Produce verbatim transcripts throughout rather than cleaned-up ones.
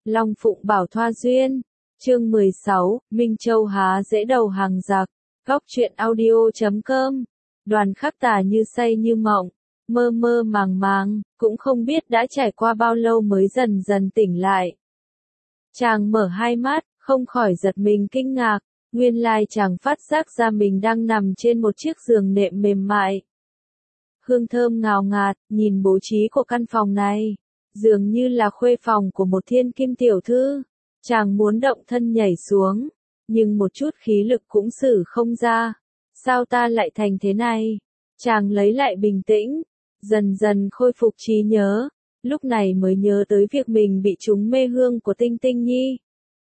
Long Phụng Bảo Thoa Duyên. Chương mười sáu, Minh Châu há dễ đầu hàng giặc. Góc truyện audio chấm com. Đoàn Khắc Tà như say như mộng, mơ mơ màng màng, cũng không biết đã trải qua bao lâu mới dần dần tỉnh lại. Chàng mở hai mắt, không khỏi giật mình kinh ngạc, nguyên lai chàng phát giác ra mình đang nằm trên một chiếc giường nệm mềm mại. Hương thơm ngào ngạt, nhìn bố trí của căn phòng này, dường như là khuê phòng của một thiên kim tiểu thư. Chàng muốn động thân nhảy xuống, nhưng một chút khí lực cũng sử không ra. Sao ta lại thành thế này? Chàng lấy lại bình tĩnh, dần dần khôi phục trí nhớ, lúc này mới nhớ tới việc mình bị trúng mê hương của Tinh Tinh Nhi.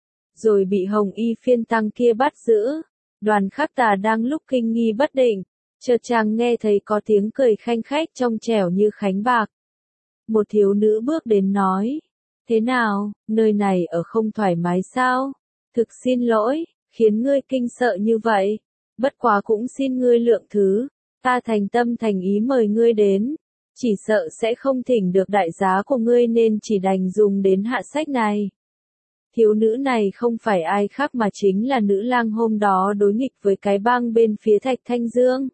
Rồi bị Hồng Y phiên tăng kia bắt giữ. Đoàn Khắc Tà đang lúc kinh nghi bất định, chợt chàng nghe thấy có tiếng cười khanh khách trong trẻo như khánh bạc. Một thiếu nữ bước đến nói, thế nào, nơi này ở không thoải mái sao? Thực xin lỗi, khiến ngươi kinh sợ như vậy. Bất quá cũng xin ngươi lượng thứ, ta thành tâm thành ý mời ngươi đến. Chỉ sợ sẽ không thỉnh được đại giá của ngươi nên chỉ đành dùng đến hạ sách này. Thiếu nữ này không phải ai khác mà chính là nữ lang hôm đó đối nghịch với cái bang bên phía Thạch Thanh Dương.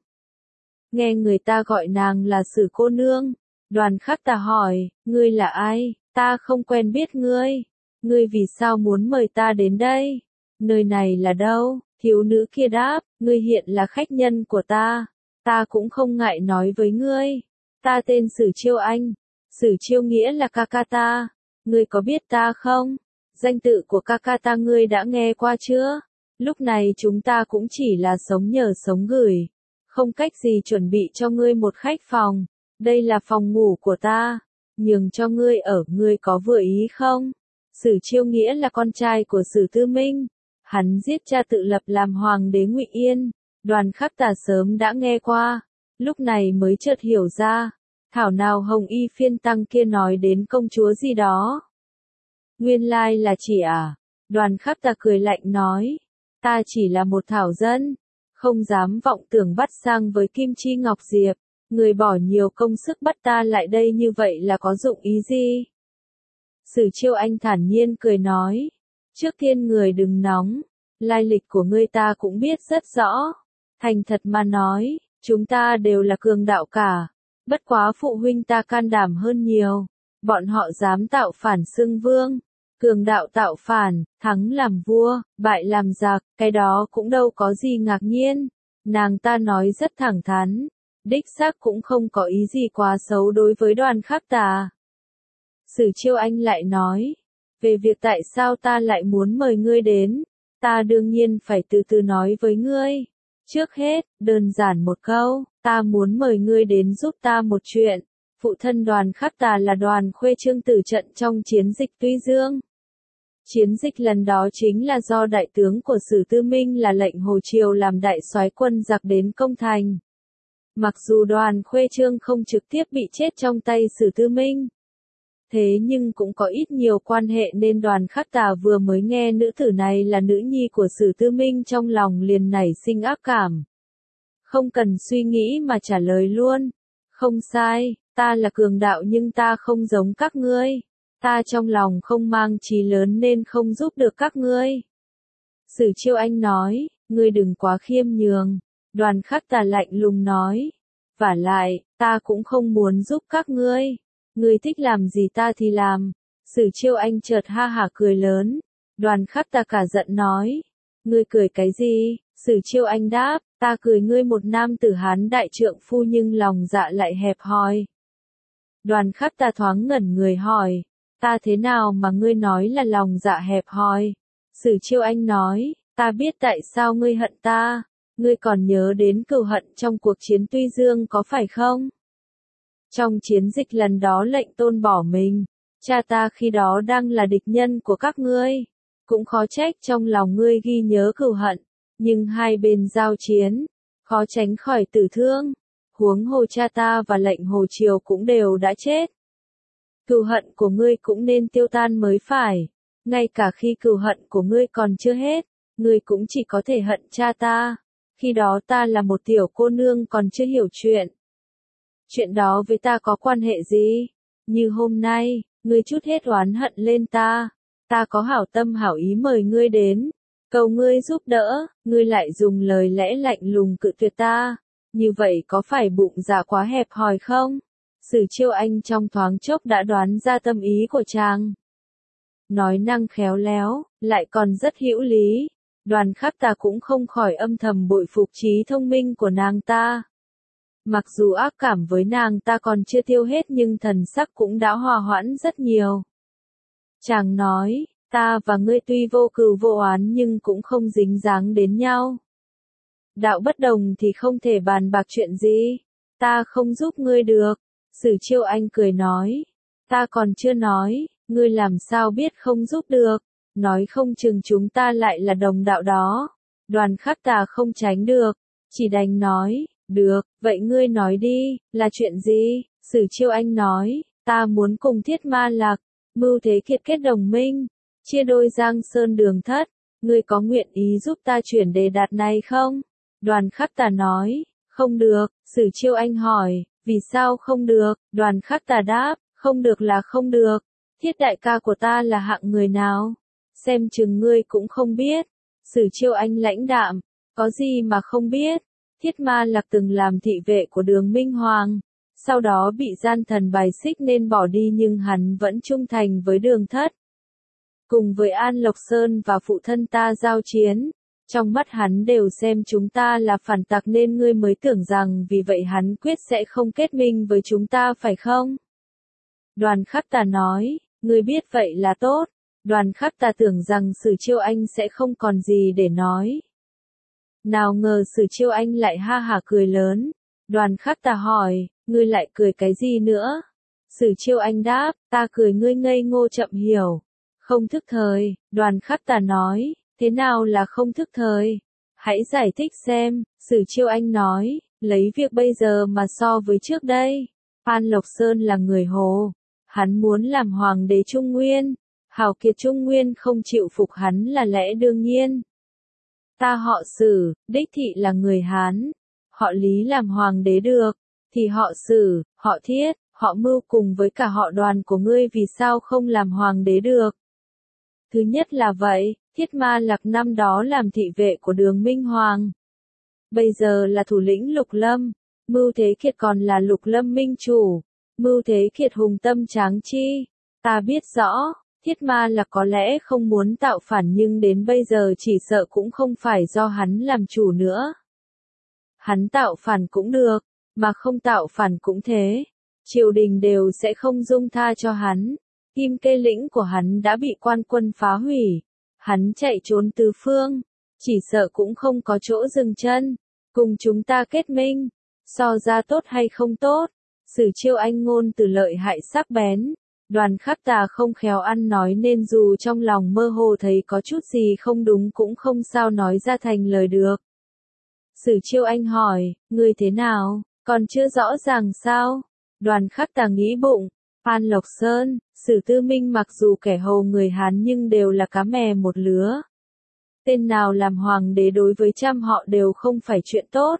Nghe người ta gọi nàng là Sử cô nương. Đoàn Khắc Tà hỏi, ngươi là ai? Ta không quen biết ngươi. Ngươi vì sao muốn mời ta đến đây? Nơi này là đâu? Thiếu nữ kia đáp, ngươi hiện là khách nhân của ta. Ta cũng không ngại nói với ngươi. Ta tên Sử Chiêu Anh. Sử Chiêu nghĩa là ca ca ta. Ngươi có biết ta không? Danh tự của ca ca ta ngươi đã nghe qua chưa? Lúc này chúng ta cũng chỉ là sống nhờ sống gửi. Không cách gì chuẩn bị cho ngươi một khách phòng. Đây là phòng ngủ của ta. Nhường cho ngươi ở, ngươi có vừa ý không? Sử Chiêu nghĩa là con trai của Sử Tư Minh. Hắn giết cha tự lập làm hoàng đế Ngụy Yên. Đoàn Khắc Tà sớm đã nghe qua. Lúc này mới chợt hiểu ra. Thảo nào Hồng Y phiên tăng kia nói đến công chúa gì đó. Nguyên lai là chị à? Đoàn Khắc Tà cười lạnh nói. Ta chỉ là một thảo dân. Không dám vọng tưởng bắt sang với Kim Chi Ngọc Diệp. Người bỏ nhiều công sức bắt ta lại đây như vậy là có dụng ý gì? Sử Chiêu Anh thản nhiên cười nói. Trước tiên người đừng nóng. Lai lịch của ngươi ta cũng biết rất rõ. Thành thật mà nói, chúng ta đều là cường đạo cả. Bất quá phụ huynh ta can đảm hơn nhiều. Bọn họ dám tạo phản xưng vương. Cường đạo tạo phản, thắng làm vua, bại làm giặc, cái đó cũng đâu có gì ngạc nhiên. Nàng ta nói rất thẳng thắn. Đích xác cũng không có ý gì quá xấu đối với Đoàn Khắc Tà. Sử Chiêu Anh lại nói, về việc tại sao ta lại muốn mời ngươi đến, ta đương nhiên phải từ từ nói với ngươi. Trước hết, đơn giản một câu, ta muốn mời ngươi đến giúp ta một chuyện. Phụ thân Đoàn Khắc Tà là Đoàn Khuê Trương tử trận trong chiến dịch Tuy Dương. Chiến dịch lần đó chính là do đại tướng của Sử Tư Minh là lệnh Hồ Triều làm đại soái quân giặc đến công thành. Mặc dù Đoàn Khuê Trương không trực tiếp bị chết trong tay Sử Tư Minh. Thế nhưng cũng có ít nhiều quan hệ nên Đoàn Khắc Tà vừa mới nghe nữ tử này là nữ nhi của Sử Tư Minh trong lòng liền nảy sinh ác cảm. Không cần suy nghĩ mà trả lời luôn. Không sai, ta là cường đạo nhưng ta không giống các ngươi. Ta trong lòng không mang chí lớn nên không giúp được các ngươi. Sử Chiêu Anh nói, ngươi đừng quá khiêm nhường. Đoàn Khắc Tà lạnh lùng nói. Vả lại, ta cũng không muốn giúp các ngươi. Ngươi thích làm gì ta thì làm. Sử Chiêu Anh chợt ha hả cười lớn. Đoàn Khắc Tà cả giận nói. Ngươi cười cái gì? Sử Chiêu Anh đáp, ta cười ngươi một nam tử Hán đại trượng phu nhưng lòng dạ lại hẹp hòi. Đoàn Khắc Tà thoáng ngẩn người hỏi. Ta thế nào mà ngươi nói là lòng dạ hẹp hòi? Sử Chiêu Anh nói, ta biết tại sao ngươi hận ta. Ngươi còn nhớ đến cừu hận trong cuộc chiến Tuy Dương có phải không? Trong chiến dịch lần đó lệnh Tôn bỏ mình, cha ta khi đó đang là địch nhân của các ngươi. Cũng khó trách trong lòng ngươi ghi nhớ cừu hận, nhưng hai bên giao chiến, khó tránh khỏi tử thương. Huống hồ cha ta và lệnh Hồ Triều cũng đều đã chết. Cừu hận của ngươi cũng nên tiêu tan mới phải. Ngay cả khi cừu hận của ngươi còn chưa hết, ngươi cũng chỉ có thể hận cha ta. Khi đó ta là một tiểu cô nương còn chưa hiểu chuyện. Chuyện đó với ta có quan hệ gì? Như hôm nay, ngươi trút hết oán hận lên ta. Ta có hảo tâm hảo ý mời ngươi đến, cầu ngươi giúp đỡ, ngươi lại dùng lời lẽ lạnh lùng cự tuyệt ta, như vậy có phải bụng dạ quá hẹp hòi không? Sử Chiêu Anh trong thoáng chốc đã đoán ra tâm ý của chàng. Nói năng khéo léo, lại còn rất hữu lý. Đoàn Khắc Tà cũng không khỏi âm thầm bội phục trí thông minh của nàng ta. Mặc dù ác cảm với nàng ta còn chưa tiêu hết nhưng thần sắc cũng đã hòa hoãn rất nhiều. Chàng nói, ta và ngươi tuy vô cừu vô oán nhưng cũng không dính dáng đến nhau. Đạo bất đồng thì không thể bàn bạc chuyện gì, ta không giúp ngươi được. Sử Chiêu Anh cười nói, ta còn chưa nói, ngươi làm sao biết không giúp được, nói không chừng chúng ta lại là đồng đạo đó. Đoàn Khắc Tà không tránh được, chỉ đành nói, được, vậy ngươi nói đi, là chuyện gì? Sử Chiêu Anh nói, ta muốn cùng Thiết Ma Lạc, Mưu Thế Kiệt kết đồng minh, chia đôi Giang Sơn Đường Thất, ngươi có nguyện ý giúp ta chuyển đề đạt này không? Đoàn Khắc Tà nói, không được. Sử Chiêu Anh hỏi, vì sao không được? Đoàn Khắc Tà đáp, không được là không được. Thiết đại ca của ta là hạng người nào? Xem chừng ngươi cũng không biết. Sử Chiêu Anh lãnh đạm, có gì mà không biết? Thiết Ma Lạc từng làm thị vệ của Đường Minh Hoàng, sau đó bị gian thần bài xích nên bỏ đi nhưng hắn vẫn trung thành với Đường Thất. Cùng với An Lộc Sơn và phụ thân ta giao chiến, trong mắt hắn đều xem chúng ta là phản tặc nên ngươi mới tưởng rằng vì vậy hắn quyết sẽ không kết minh với chúng ta phải không? Đoàn Khắc Tà nói, ngươi biết vậy là tốt. Đoàn Khắc Tà tưởng rằng Sử Chiêu Anh sẽ không còn gì để nói. Nào ngờ Sử Chiêu Anh lại ha hả cười lớn. Đoàn Khắc Tà hỏi, ngươi lại cười cái gì nữa? Sử Chiêu Anh đáp, ta cười ngươi ngây ngô chậm hiểu, không thức thời. Đoàn Khắc Tà nói, thế nào là không thức thời? Hãy giải thích xem. Sử Chiêu Anh nói, lấy việc bây giờ mà so với trước đây. An Lộc Sơn là người Hồ, hắn muốn làm hoàng đế Trung Nguyên. Hào kiệt Trung Nguyên không chịu phục hắn là lẽ đương nhiên. Ta họ Sử, đích thị là người Hán, họ Lý làm hoàng đế được, thì họ Sử, họ Thiết, họ Mưu cùng với cả họ Đoàn của ngươi vì sao không làm hoàng đế được? Thứ nhất là vậy, Thiết Ma Lạc năm đó làm thị vệ của Đường Minh Hoàng. Bây giờ là thủ lĩnh Lục Lâm, Mưu Thế Kiệt còn là Lục Lâm minh chủ. Mưu Thế Kiệt hùng tâm tráng chi, ta biết rõ. Thiết Ma Lạc có lẽ không muốn tạo phản nhưng đến bây giờ chỉ sợ cũng không phải do hắn làm chủ nữa. Hắn tạo phản cũng được, mà không tạo phản cũng thế. Triều đình đều sẽ không dung tha cho hắn. Kim Kê lĩnh của hắn đã bị quan quân phá hủy. Hắn chạy trốn tứ phương, chỉ sợ cũng không có chỗ dừng chân. Cùng chúng ta kết minh, so ra tốt hay không tốt? Sử Chiêu Anh ngôn từ lợi hại sắc bén. Đoàn Khắc Tà không khéo ăn nói nên dù trong lòng mơ hồ thấy có chút gì không đúng cũng không sao nói ra thành lời được. Sử Chiêu Anh hỏi, ngươi thế nào, còn chưa rõ ràng sao? Đoàn Khắc Tà nghĩ bụng, An Lộc Sơn, Sử Tư Minh mặc dù kẻ hầu người Hán nhưng đều là cá mè một lứa. Tên nào làm hoàng đế đối với trăm họ đều không phải chuyện tốt.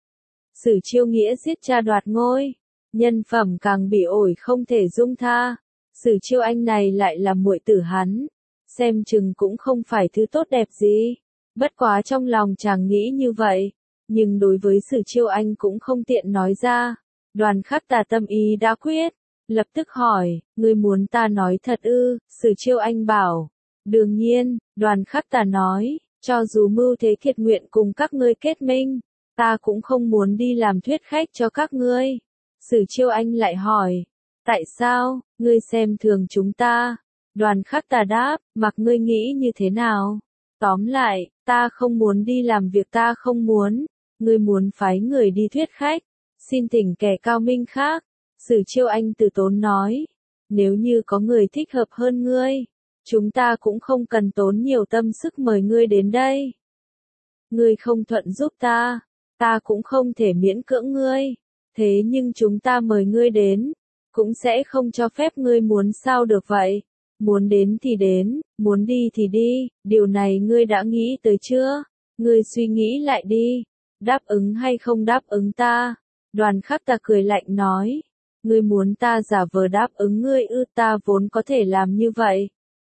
Sử Chiêu Nghĩa giết cha đoạt ngôi, nhân phẩm càng bị ổi không thể dung tha. Sử Chiêu Anh này lại là muội tử hắn, xem chừng cũng không phải thứ tốt đẹp gì. Bất quá trong lòng chàng nghĩ như vậy, nhưng đối với Sử Chiêu Anh cũng không tiện nói ra. Đoàn Khắc Tà tâm ý đã quyết, lập tức hỏi, ngươi muốn ta nói thật ư? Sử Chiêu Anh bảo, đương nhiên. Đoàn Khắc Tà nói, cho dù Mưu Thế Kiệt nguyện cùng các ngươi kết minh, ta cũng không muốn đi làm thuyết khách cho các ngươi. Sử Chiêu Anh lại hỏi, tại sao, ngươi xem thường chúng ta? Đoàn Khắc Tà đáp, mặc ngươi nghĩ như thế nào? Tóm lại, ta không muốn đi làm việc ta không muốn. Ngươi muốn phái người đi thuyết khách, xin thỉnh kẻ cao minh khác. Sử Chiêu Anh từ tốn nói, nếu như có người thích hợp hơn ngươi, chúng ta cũng không cần tốn nhiều tâm sức mời ngươi đến đây. Ngươi không thuận giúp ta, ta cũng không thể miễn cưỡng ngươi. Thế nhưng chúng ta mời ngươi đến, cũng sẽ không cho phép ngươi muốn sao được vậy. Muốn đến thì đến, muốn đi thì đi, điều này ngươi đã nghĩ tới chưa? Ngươi suy nghĩ lại đi, đáp ứng hay không đáp ứng ta? Đoàn Khắc Tà cười lạnh nói, ngươi muốn ta giả vờ đáp ứng ngươi ư? Ta vốn có thể làm như vậy.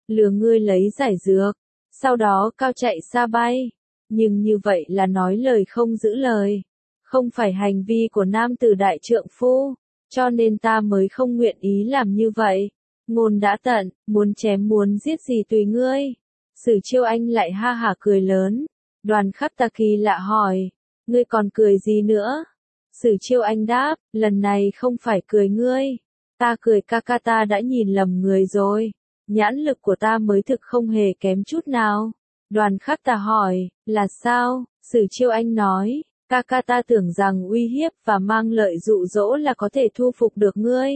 lừa ngươi lấy giải dược, sau đó cao chạy xa bay. Nhưng như vậy là nói lời không giữ lời, không phải hành vi của nam tử đại trượng phu, cho nên ta mới không nguyện ý làm như vậy. Ngôn đã tận, muốn chém muốn giết gì tùy ngươi. Sử Chiêu Anh lại ha hả cười lớn. Đoàn Khắc Tà kỳ lạ hỏi, ngươi còn cười gì nữa? Sử Chiêu Anh đáp, lần này không phải cười ngươi, ta cười ca ca, ta đã nhìn lầm người rồi, nhãn lực của ta mới thực không hề kém chút nào. Đoàn Khắc Tà hỏi, là sao? Sử Chiêu Anh nói, ca ca ta tưởng rằng uy hiếp và mang lợi dụ dỗ là có thể thu phục được ngươi.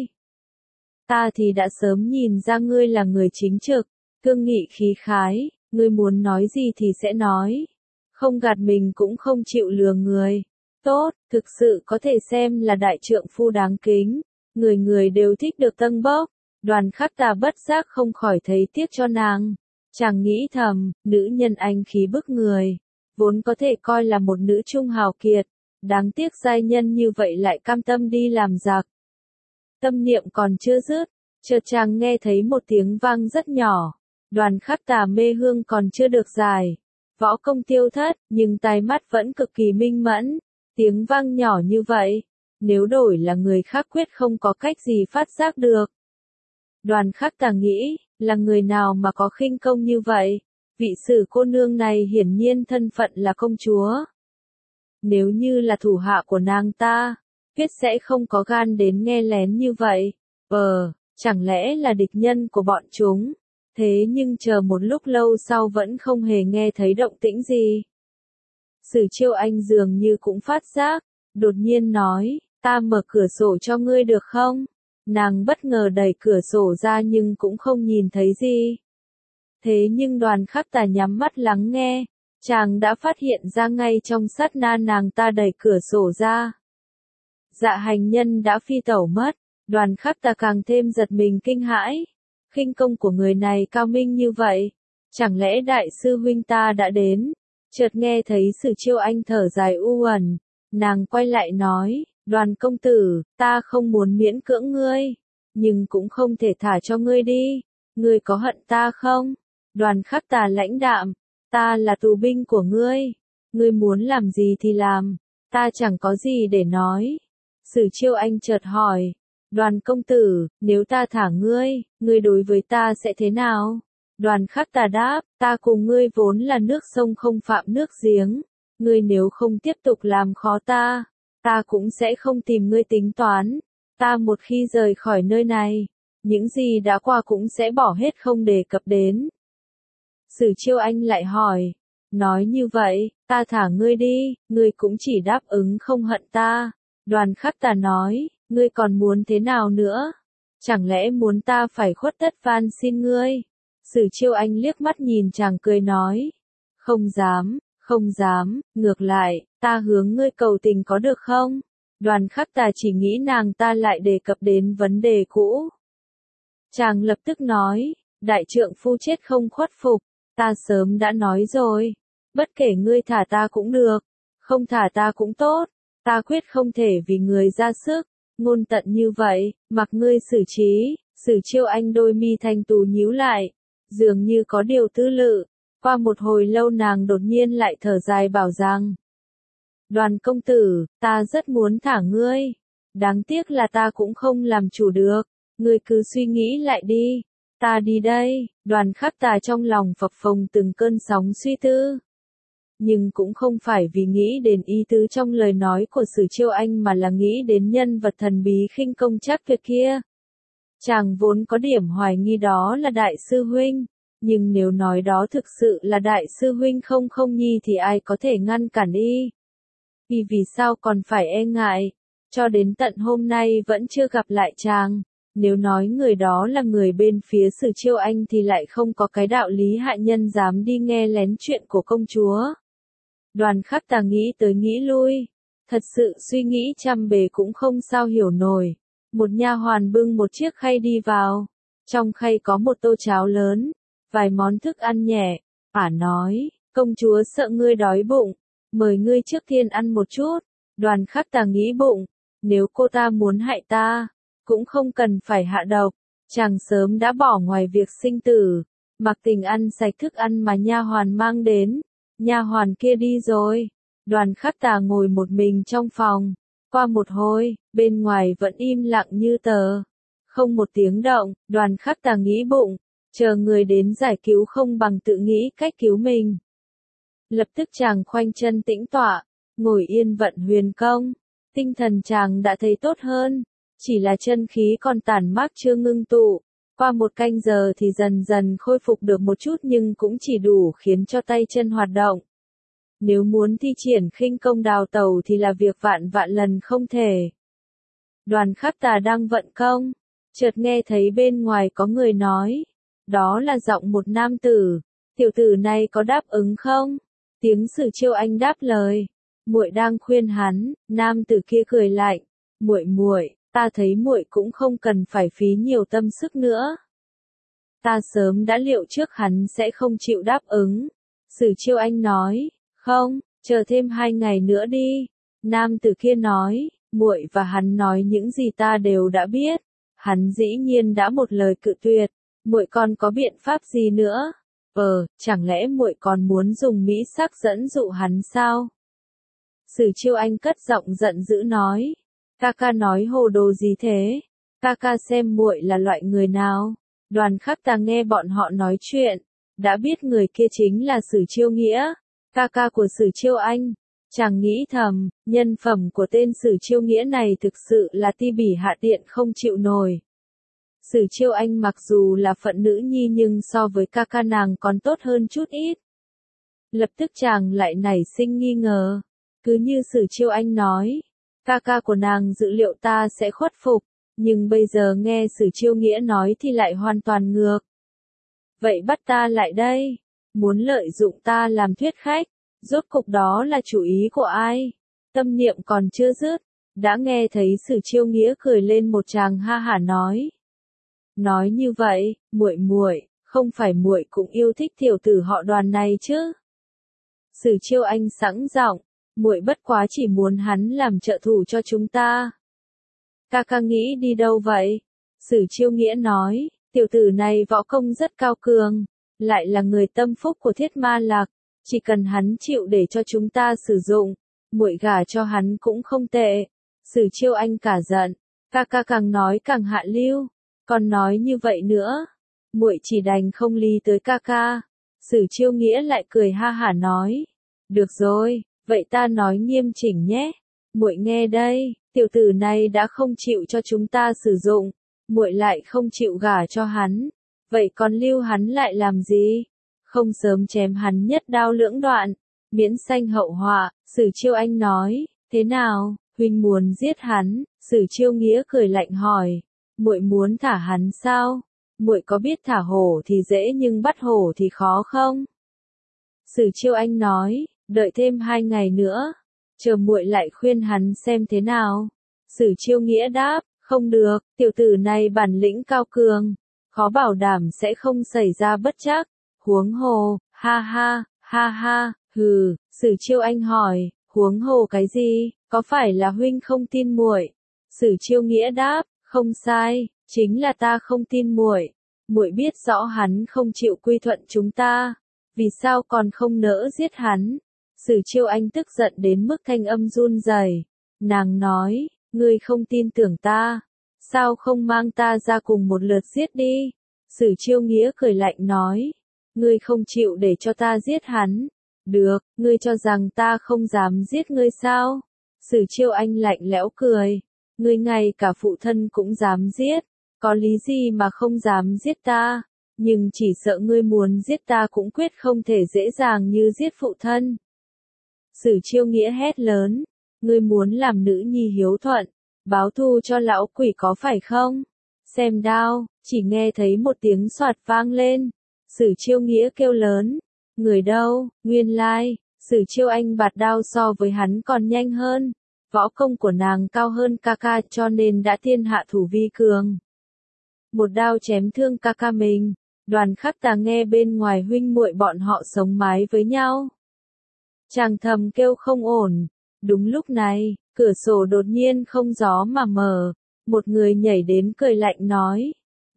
Ta thì đã sớm nhìn ra ngươi là người chính trực, cương nghị khí khái, ngươi muốn nói gì thì sẽ nói, không gạt mình cũng không chịu lừa người. Tốt, thực sự có thể xem là đại trượng phu đáng kính, người người đều thích được tâng bốc. Đoàn Khắc Tà bất giác không khỏi thấy tiếc cho nàng. Chàng nghĩ thầm, nữ nhân anh khí bức người, vốn có thể coi là một nữ trung hào kiệt, đáng tiếc giai nhân như vậy lại cam tâm đi làm giặc. Tâm niệm còn chưa dứt, chợt chàng nghe thấy một tiếng vang rất nhỏ. Đoàn Khắc Tà mê hương còn chưa được giải, võ công tiêu thất, nhưng tai mắt vẫn cực kỳ minh mẫn. Tiếng vang nhỏ như vậy, nếu đổi là người khác quyết không có cách gì phát giác được. Đoàn Khắc Tà nghĩ, là người nào mà có khinh công như vậy? Vị Sử cô nương này hiển nhiên thân phận là công chúa. Nếu như là thủ hạ của nàng ta, quyết sẽ không có gan đến nghe lén như vậy. Ờ, chẳng lẽ là địch nhân của bọn chúng? Thế nhưng chờ một lúc lâu sau vẫn không hề nghe thấy động tĩnh gì. Sử Chiêu Anh dường như cũng phát giác, đột nhiên nói, ta mở cửa sổ cho ngươi được không? Nàng bất ngờ đẩy cửa sổ ra nhưng cũng không nhìn thấy gì. Thế nhưng Đoàn Khắc Tà nhắm mắt lắng nghe, chàng đã phát hiện ra ngay trong sát na nàng ta đẩy cửa sổ ra. Dạ hành nhân đã phi tẩu mất, Đoàn Khắc Tà càng thêm giật mình kinh hãi. Khinh công của người này cao minh như vậy, chẳng lẽ đại sư huynh ta đã đến? Chợt nghe thấy Sử Chiêu Anh thở dài u uẩn, nàng quay lại nói, Đoàn công tử, ta không muốn miễn cưỡng ngươi, nhưng cũng không thể thả cho ngươi đi, ngươi có hận ta không? Đoàn Khắc Tà lãnh đạm, ta là tù binh của ngươi, ngươi muốn làm gì thì làm, ta chẳng có gì để nói. Sử Chiêu Anh chợt hỏi, Đoàn công tử, nếu ta thả ngươi, ngươi đối với ta sẽ thế nào? Đoàn Khắc Tà đáp, ta cùng ngươi vốn là nước sông không phạm nước giếng, ngươi nếu không tiếp tục làm khó ta, ta cũng sẽ không tìm ngươi tính toán, ta một khi rời khỏi nơi này, những gì đã qua cũng sẽ bỏ hết không đề cập đến. Sử Chiêu Anh lại hỏi, nói như vậy, ta thả ngươi đi, ngươi cũng chỉ đáp ứng không hận ta. Đoàn Khắc Tà nói, ngươi còn muốn thế nào nữa? Chẳng lẽ muốn ta phải khuất tất van xin ngươi? Sử Chiêu Anh liếc mắt nhìn chàng cười nói, không dám, không dám, ngược lại, ta hướng ngươi cầu tình có được không? Đoàn Khắc Tà chỉ nghĩ nàng ta lại đề cập đến vấn đề cũ. Chàng lập tức nói, đại trượng phu chết không khuất phục, ta sớm đã nói rồi, bất kể ngươi thả ta cũng được, không thả ta cũng tốt, ta quyết không thể vì người ra sức, ngôn tận như vậy, mặc ngươi xử trí. Sử Chiêu Anh đôi mi thanh tú nhíu lại, dường như có điều tư lự, qua một hồi lâu nàng đột nhiên lại thở dài bảo rằng, Đoàn công tử, ta rất muốn thả ngươi, đáng tiếc là ta cũng không làm chủ được, ngươi cứ suy nghĩ lại đi, ta đi đây. Đoàn Khắc Tà trong lòng phập phồng từng cơn sóng suy tư, nhưng cũng không phải vì nghĩ đến ý tứ trong lời nói của Sử Chiêu Anh mà là nghĩ đến nhân vật thần bí khinh công chắc tuyệt kia. Chàng vốn có điểm hoài nghi đó là đại sư huynh, nhưng nếu nói đó thực sự là đại sư huynh không không nhi thì ai có thể ngăn cản y? Vì vì sao còn phải e ngại, cho đến tận hôm nay vẫn chưa gặp lại chàng, nếu nói người đó là người bên phía Sử Chiêu Anh thì lại không có cái đạo lý hạ nhân dám đi nghe lén chuyện của công chúa. Đoàn Khắc Tà nghĩ tới nghĩ lui, thật sự suy nghĩ trăm bề cũng không sao hiểu nổi. Một nha hoàn bưng một chiếc khay đi vào, trong khay có một tô cháo lớn, vài món thức ăn nhẹ, ả nói, công chúa sợ ngươi đói bụng, mời ngươi trước tiên ăn một chút. Đoàn Khắc Tà nghĩ bụng, nếu cô ta muốn hại ta, cũng không cần phải hạ độc, chàng sớm đã bỏ ngoài việc sinh tử, Mặc Tình ăn sạch thức ăn mà nha hoàn mang đến. Nha hoàn kia đi rồi. Đoàn Khắc Tà ngồi một mình trong phòng. Qua một hồi, bên ngoài vẫn im lặng như tờ. Không một tiếng động, Đoàn Khắc Tà nghĩ bụng, chờ người đến giải cứu không bằng tự nghĩ cách cứu mình. Lập tức chàng khoanh chân tĩnh tọa, ngồi yên vận huyền công. Tinh thần chàng đã thấy tốt hơn, chỉ là chân khí còn tản mát chưa ngưng tụ. Qua một canh giờ thì dần dần khôi phục được một chút nhưng cũng chỉ đủ khiến cho tay chân hoạt động. Nếu muốn thi triển khinh công đào tẩu thì là việc vạn vạn lần không thể. Đoàn Khắc Tà đang vận công, chợt nghe thấy bên ngoài có người nói. Đó là giọng một nam tử. Tiểu tử này có đáp ứng không? Tiếng Sử Chiêu Anh đáp lời. Muội đang khuyên hắn. Nam tử kia cười lạnh. Muội muội, ta thấy muội cũng không cần phải phí nhiều tâm sức nữa. Ta sớm đã liệu trước hắn sẽ không chịu đáp ứng. Sử Chiêu Anh nói. Không, chờ thêm hai ngày nữa đi. Nam tử kia nói. Muội và hắn nói những gì ta đều đã biết. Hắn dĩ nhiên đã một lời cự tuyệt. Muội còn có biện pháp gì nữa? Ờ, chẳng lẽ muội còn muốn dùng mỹ sắc dẫn dụ hắn sao? Sử Chiêu Anh cất giọng giận dữ nói. Ca ca nói hồ đồ gì thế? Ca ca xem muội là loại người nào? Đoàn Khắc Tà nghe bọn họ nói chuyện, đã biết người kia chính là Sử Chiêu Nghĩa, ca ca của Sử Chiêu Anh. Chàng nghĩ thầm, nhân phẩm của tên Sử Chiêu Nghĩa này thực sự là ti bỉ hạ tiện không chịu nổi. Sử Chiêu Anh mặc dù là phận nữ nhi nhưng so với ca ca nàng còn tốt hơn chút ít. Lập tức chàng lại nảy sinh nghi ngờ. Cứ như Sử Chiêu Anh nói, ca ca của nàng dự liệu ta sẽ khuất phục, nhưng bây giờ nghe Sử Chiêu Nghĩa nói thì lại hoàn toàn ngược. Vậy bắt ta lại đây, muốn lợi dụng ta làm thuyết khách, rốt cục đó là chủ ý của ai? Tâm niệm còn chưa dứt, đã nghe thấy Sử Chiêu Nghĩa cười lên một tràng ha hả nói. Nói như vậy, muội muội, không phải muội cũng yêu thích tiểu tử họ Đoàn này chứ? Sử Chiêu Anh sẵn giọng, muội bất quá chỉ muốn hắn làm trợ thủ cho chúng ta. Ca ca nghĩ đi đâu vậy? Sử Chiêu Nghĩa nói, tiểu tử này võ công rất cao cường, lại là người tâm phúc của Thiết Ma Lạc, chỉ cần hắn chịu để cho chúng ta sử dụng, muội gả cho hắn cũng không tệ. Sử Chiêu Anh cả giận, ca ca càng nói càng hạ lưu, còn nói như vậy nữa, muội chỉ đành không lý tới ca ca. Sử Chiêu Nghĩa lại cười ha hả nói, được rồi, vậy ta nói nghiêm chỉnh nhé. Muội nghe đây, tiểu tử này đã không chịu cho chúng ta sử dụng, muội lại không chịu gả cho hắn, vậy còn lưu hắn lại làm gì? Không sớm chém hắn nhất đao lưỡng đoạn, miễn sanh hậu họa. Sử Chiêu Anh nói, thế nào, huynh muốn giết hắn? Sử Chiêu Nghĩa cười lạnh hỏi, muội muốn thả hắn sao? Muội có biết thả hổ thì dễ nhưng bắt hổ thì khó không? Sử Chiêu Anh nói, đợi thêm hai ngày nữa, chờ muội lại khuyên hắn xem thế nào. Sử Chiêu Nghĩa đáp, không được, tiểu tử này bản lĩnh cao cường, khó bảo đảm sẽ không xảy ra bất trắc. Huống hồ, ha ha, ha ha, hừ. Sử Chiêu Anh hỏi, huống hồ cái gì, có phải là huynh không tin muội? Sử Chiêu Nghĩa đáp, không sai, chính là ta không tin muội. Muội biết rõ hắn không chịu quy thuận chúng ta, vì sao còn không nỡ giết hắn? Sử Chiêu Anh tức giận đến mức thanh âm run rẩy. Nàng nói, ngươi không tin tưởng ta, sao không mang ta ra cùng một lượt giết đi? Sử Chiêu Nghĩa cười lạnh nói, ngươi không chịu để cho ta giết hắn. Được, ngươi cho rằng ta không dám giết ngươi sao? Sử Chiêu Anh lạnh lẽo cười, ngươi ngay cả phụ thân cũng dám giết, có lý gì mà không dám giết ta? Nhưng chỉ sợ ngươi muốn giết ta cũng quyết không thể dễ dàng như giết phụ thân. Sử Chiêu Nghĩa hét lớn, ngươi muốn làm nữ nhi hiếu thuận, báo thù cho lão quỷ có phải không? Xem đao, chỉ nghe thấy một tiếng xoạt vang lên. Sử Chiêu Nghĩa kêu lớn, người đâu? Nguyên lai, Sử Chiêu Anh bạt đao so với hắn còn nhanh hơn, võ công của nàng cao hơn ca ca cho nên đã thiên hạ thủ vi cường. Một đao chém thương ca ca mình. Đoàn Khắc Tà nghe bên ngoài huynh muội bọn họ sống mái với nhau, chàng thầm kêu không ổn. Đúng lúc này, cửa sổ đột nhiên không gió mà mở, một người nhảy đến cười lạnh nói,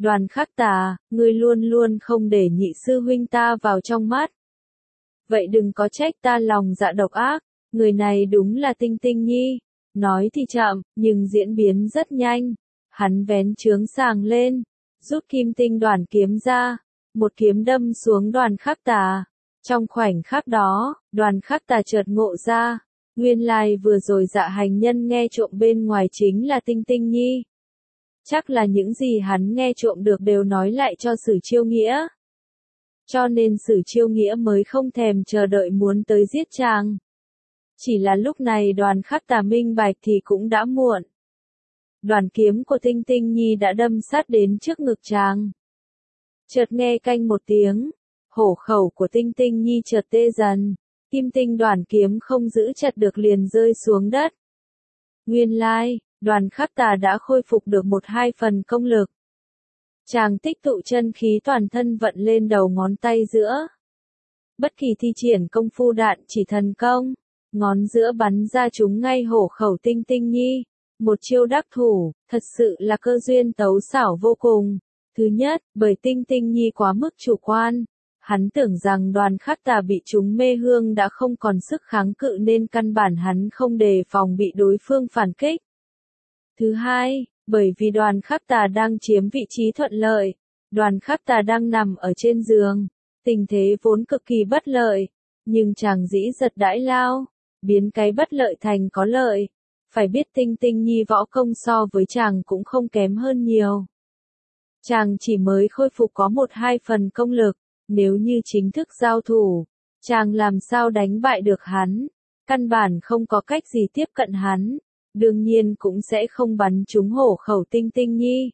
Đoàn Khắc Tà, ngươi luôn luôn không để nhị sư huynh ta vào trong mắt. Vậy đừng có trách ta lòng dạ độc ác, người này đúng là Tinh Tinh Nhi. Nói thì chậm, nhưng diễn biến rất nhanh. Hắn vén trướng sàng lên, rút kim tinh đoàn kiếm ra, một kiếm đâm xuống Đoàn Khắc Tà. Trong khoảnh khắc đó, Đoàn Khắc Tà chợt ngộ ra, nguyên lai vừa rồi Dạ Hành Nhân nghe trộm bên ngoài chính là Tinh Tinh Nhi. Chắc là những gì hắn nghe trộm được đều nói lại cho Sử Chiêu Nghĩa. Cho nên Sử Chiêu Nghĩa mới không thèm chờ đợi muốn tới giết chàng. Chỉ là lúc này Đoàn Khắc Tà minh bạch thì cũng đã muộn. Đoàn kiếm của Tinh Tinh Nhi đã đâm sát đến trước ngực chàng. Chợt nghe canh một tiếng, hổ khẩu của Tinh Tinh Nhi chợt tê dần, kim tinh đoàn kiếm không giữ chặt được liền rơi xuống đất. Nguyên lai, Đoàn Khắc Tà đã khôi phục được một hai phần công lực. Chàng tích tụ chân khí toàn thân vận lên đầu ngón tay giữa. Bất kỳ thi triển công phu đạn chỉ thần công, ngón giữa bắn ra trúng ngay hổ khẩu Tinh Tinh Nhi. Một chiêu đắc thủ, thật sự là cơ duyên tấu xảo vô cùng. Thứ nhất, bởi Tinh Tinh Nhi quá mức chủ quan. Hắn tưởng rằng Đoàn Khắc Tà bị trúng mê hương đã không còn sức kháng cự nên căn bản hắn không đề phòng bị đối phương phản kích. Thứ hai, bởi vì Đoàn Khắc Tà đang chiếm vị trí thuận lợi. Đoàn Khắc Tà đang nằm ở trên giường. Tình thế vốn cực kỳ bất lợi. Nhưng chàng dĩ giật đãi lao, biến cái bất lợi thành có lợi. Phải biết Tinh Tinh Nhi võ công so với chàng cũng không kém hơn nhiều. Chàng chỉ mới khôi phục có một hai phần công lực, nếu như chính thức giao thủ, chàng làm sao đánh bại được hắn, căn bản không có cách gì tiếp cận hắn, đương nhiên cũng sẽ không bắn trúng hổ khẩu Tinh Tinh Nhi.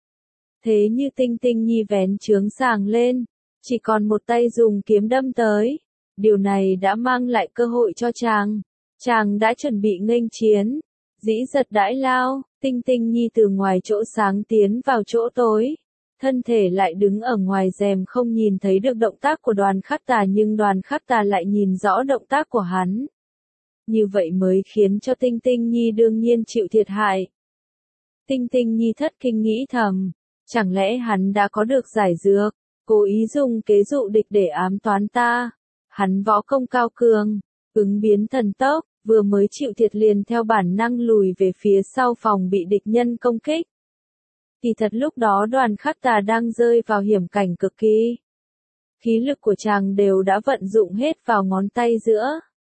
Thế như Tinh Tinh Nhi vén trướng sàng lên, chỉ còn một tay dùng kiếm đâm tới, điều này đã mang lại cơ hội cho chàng, chàng đã chuẩn bị nghênh chiến. Dĩ giật đãi lao, Tinh Tinh Nhi từ ngoài chỗ sáng tiến vào chỗ tối. Thân thể lại đứng ở ngoài rèm không nhìn thấy được động tác của Đoàn Khắc Tà nhưng Đoàn Khắc Tà lại nhìn rõ động tác của hắn. Như vậy mới khiến cho Tinh Tinh Nhi đương nhiên chịu thiệt hại. Tinh Tinh Nhi thất kinh nghĩ thầm, chẳng lẽ hắn đã có được giải dược, cố ý dùng kế dụ địch để ám toán ta. Hắn võ công cao cường, ứng biến thần tốc. Vừa mới chịu thiệt liền theo bản năng lùi về phía sau phòng bị địch nhân công kích. Kỳ thật lúc đó Đoàn Khắc Tà đang rơi vào hiểm cảnh cực kỳ. Khí lực của chàng đều đã vận dụng hết vào ngón tay giữa.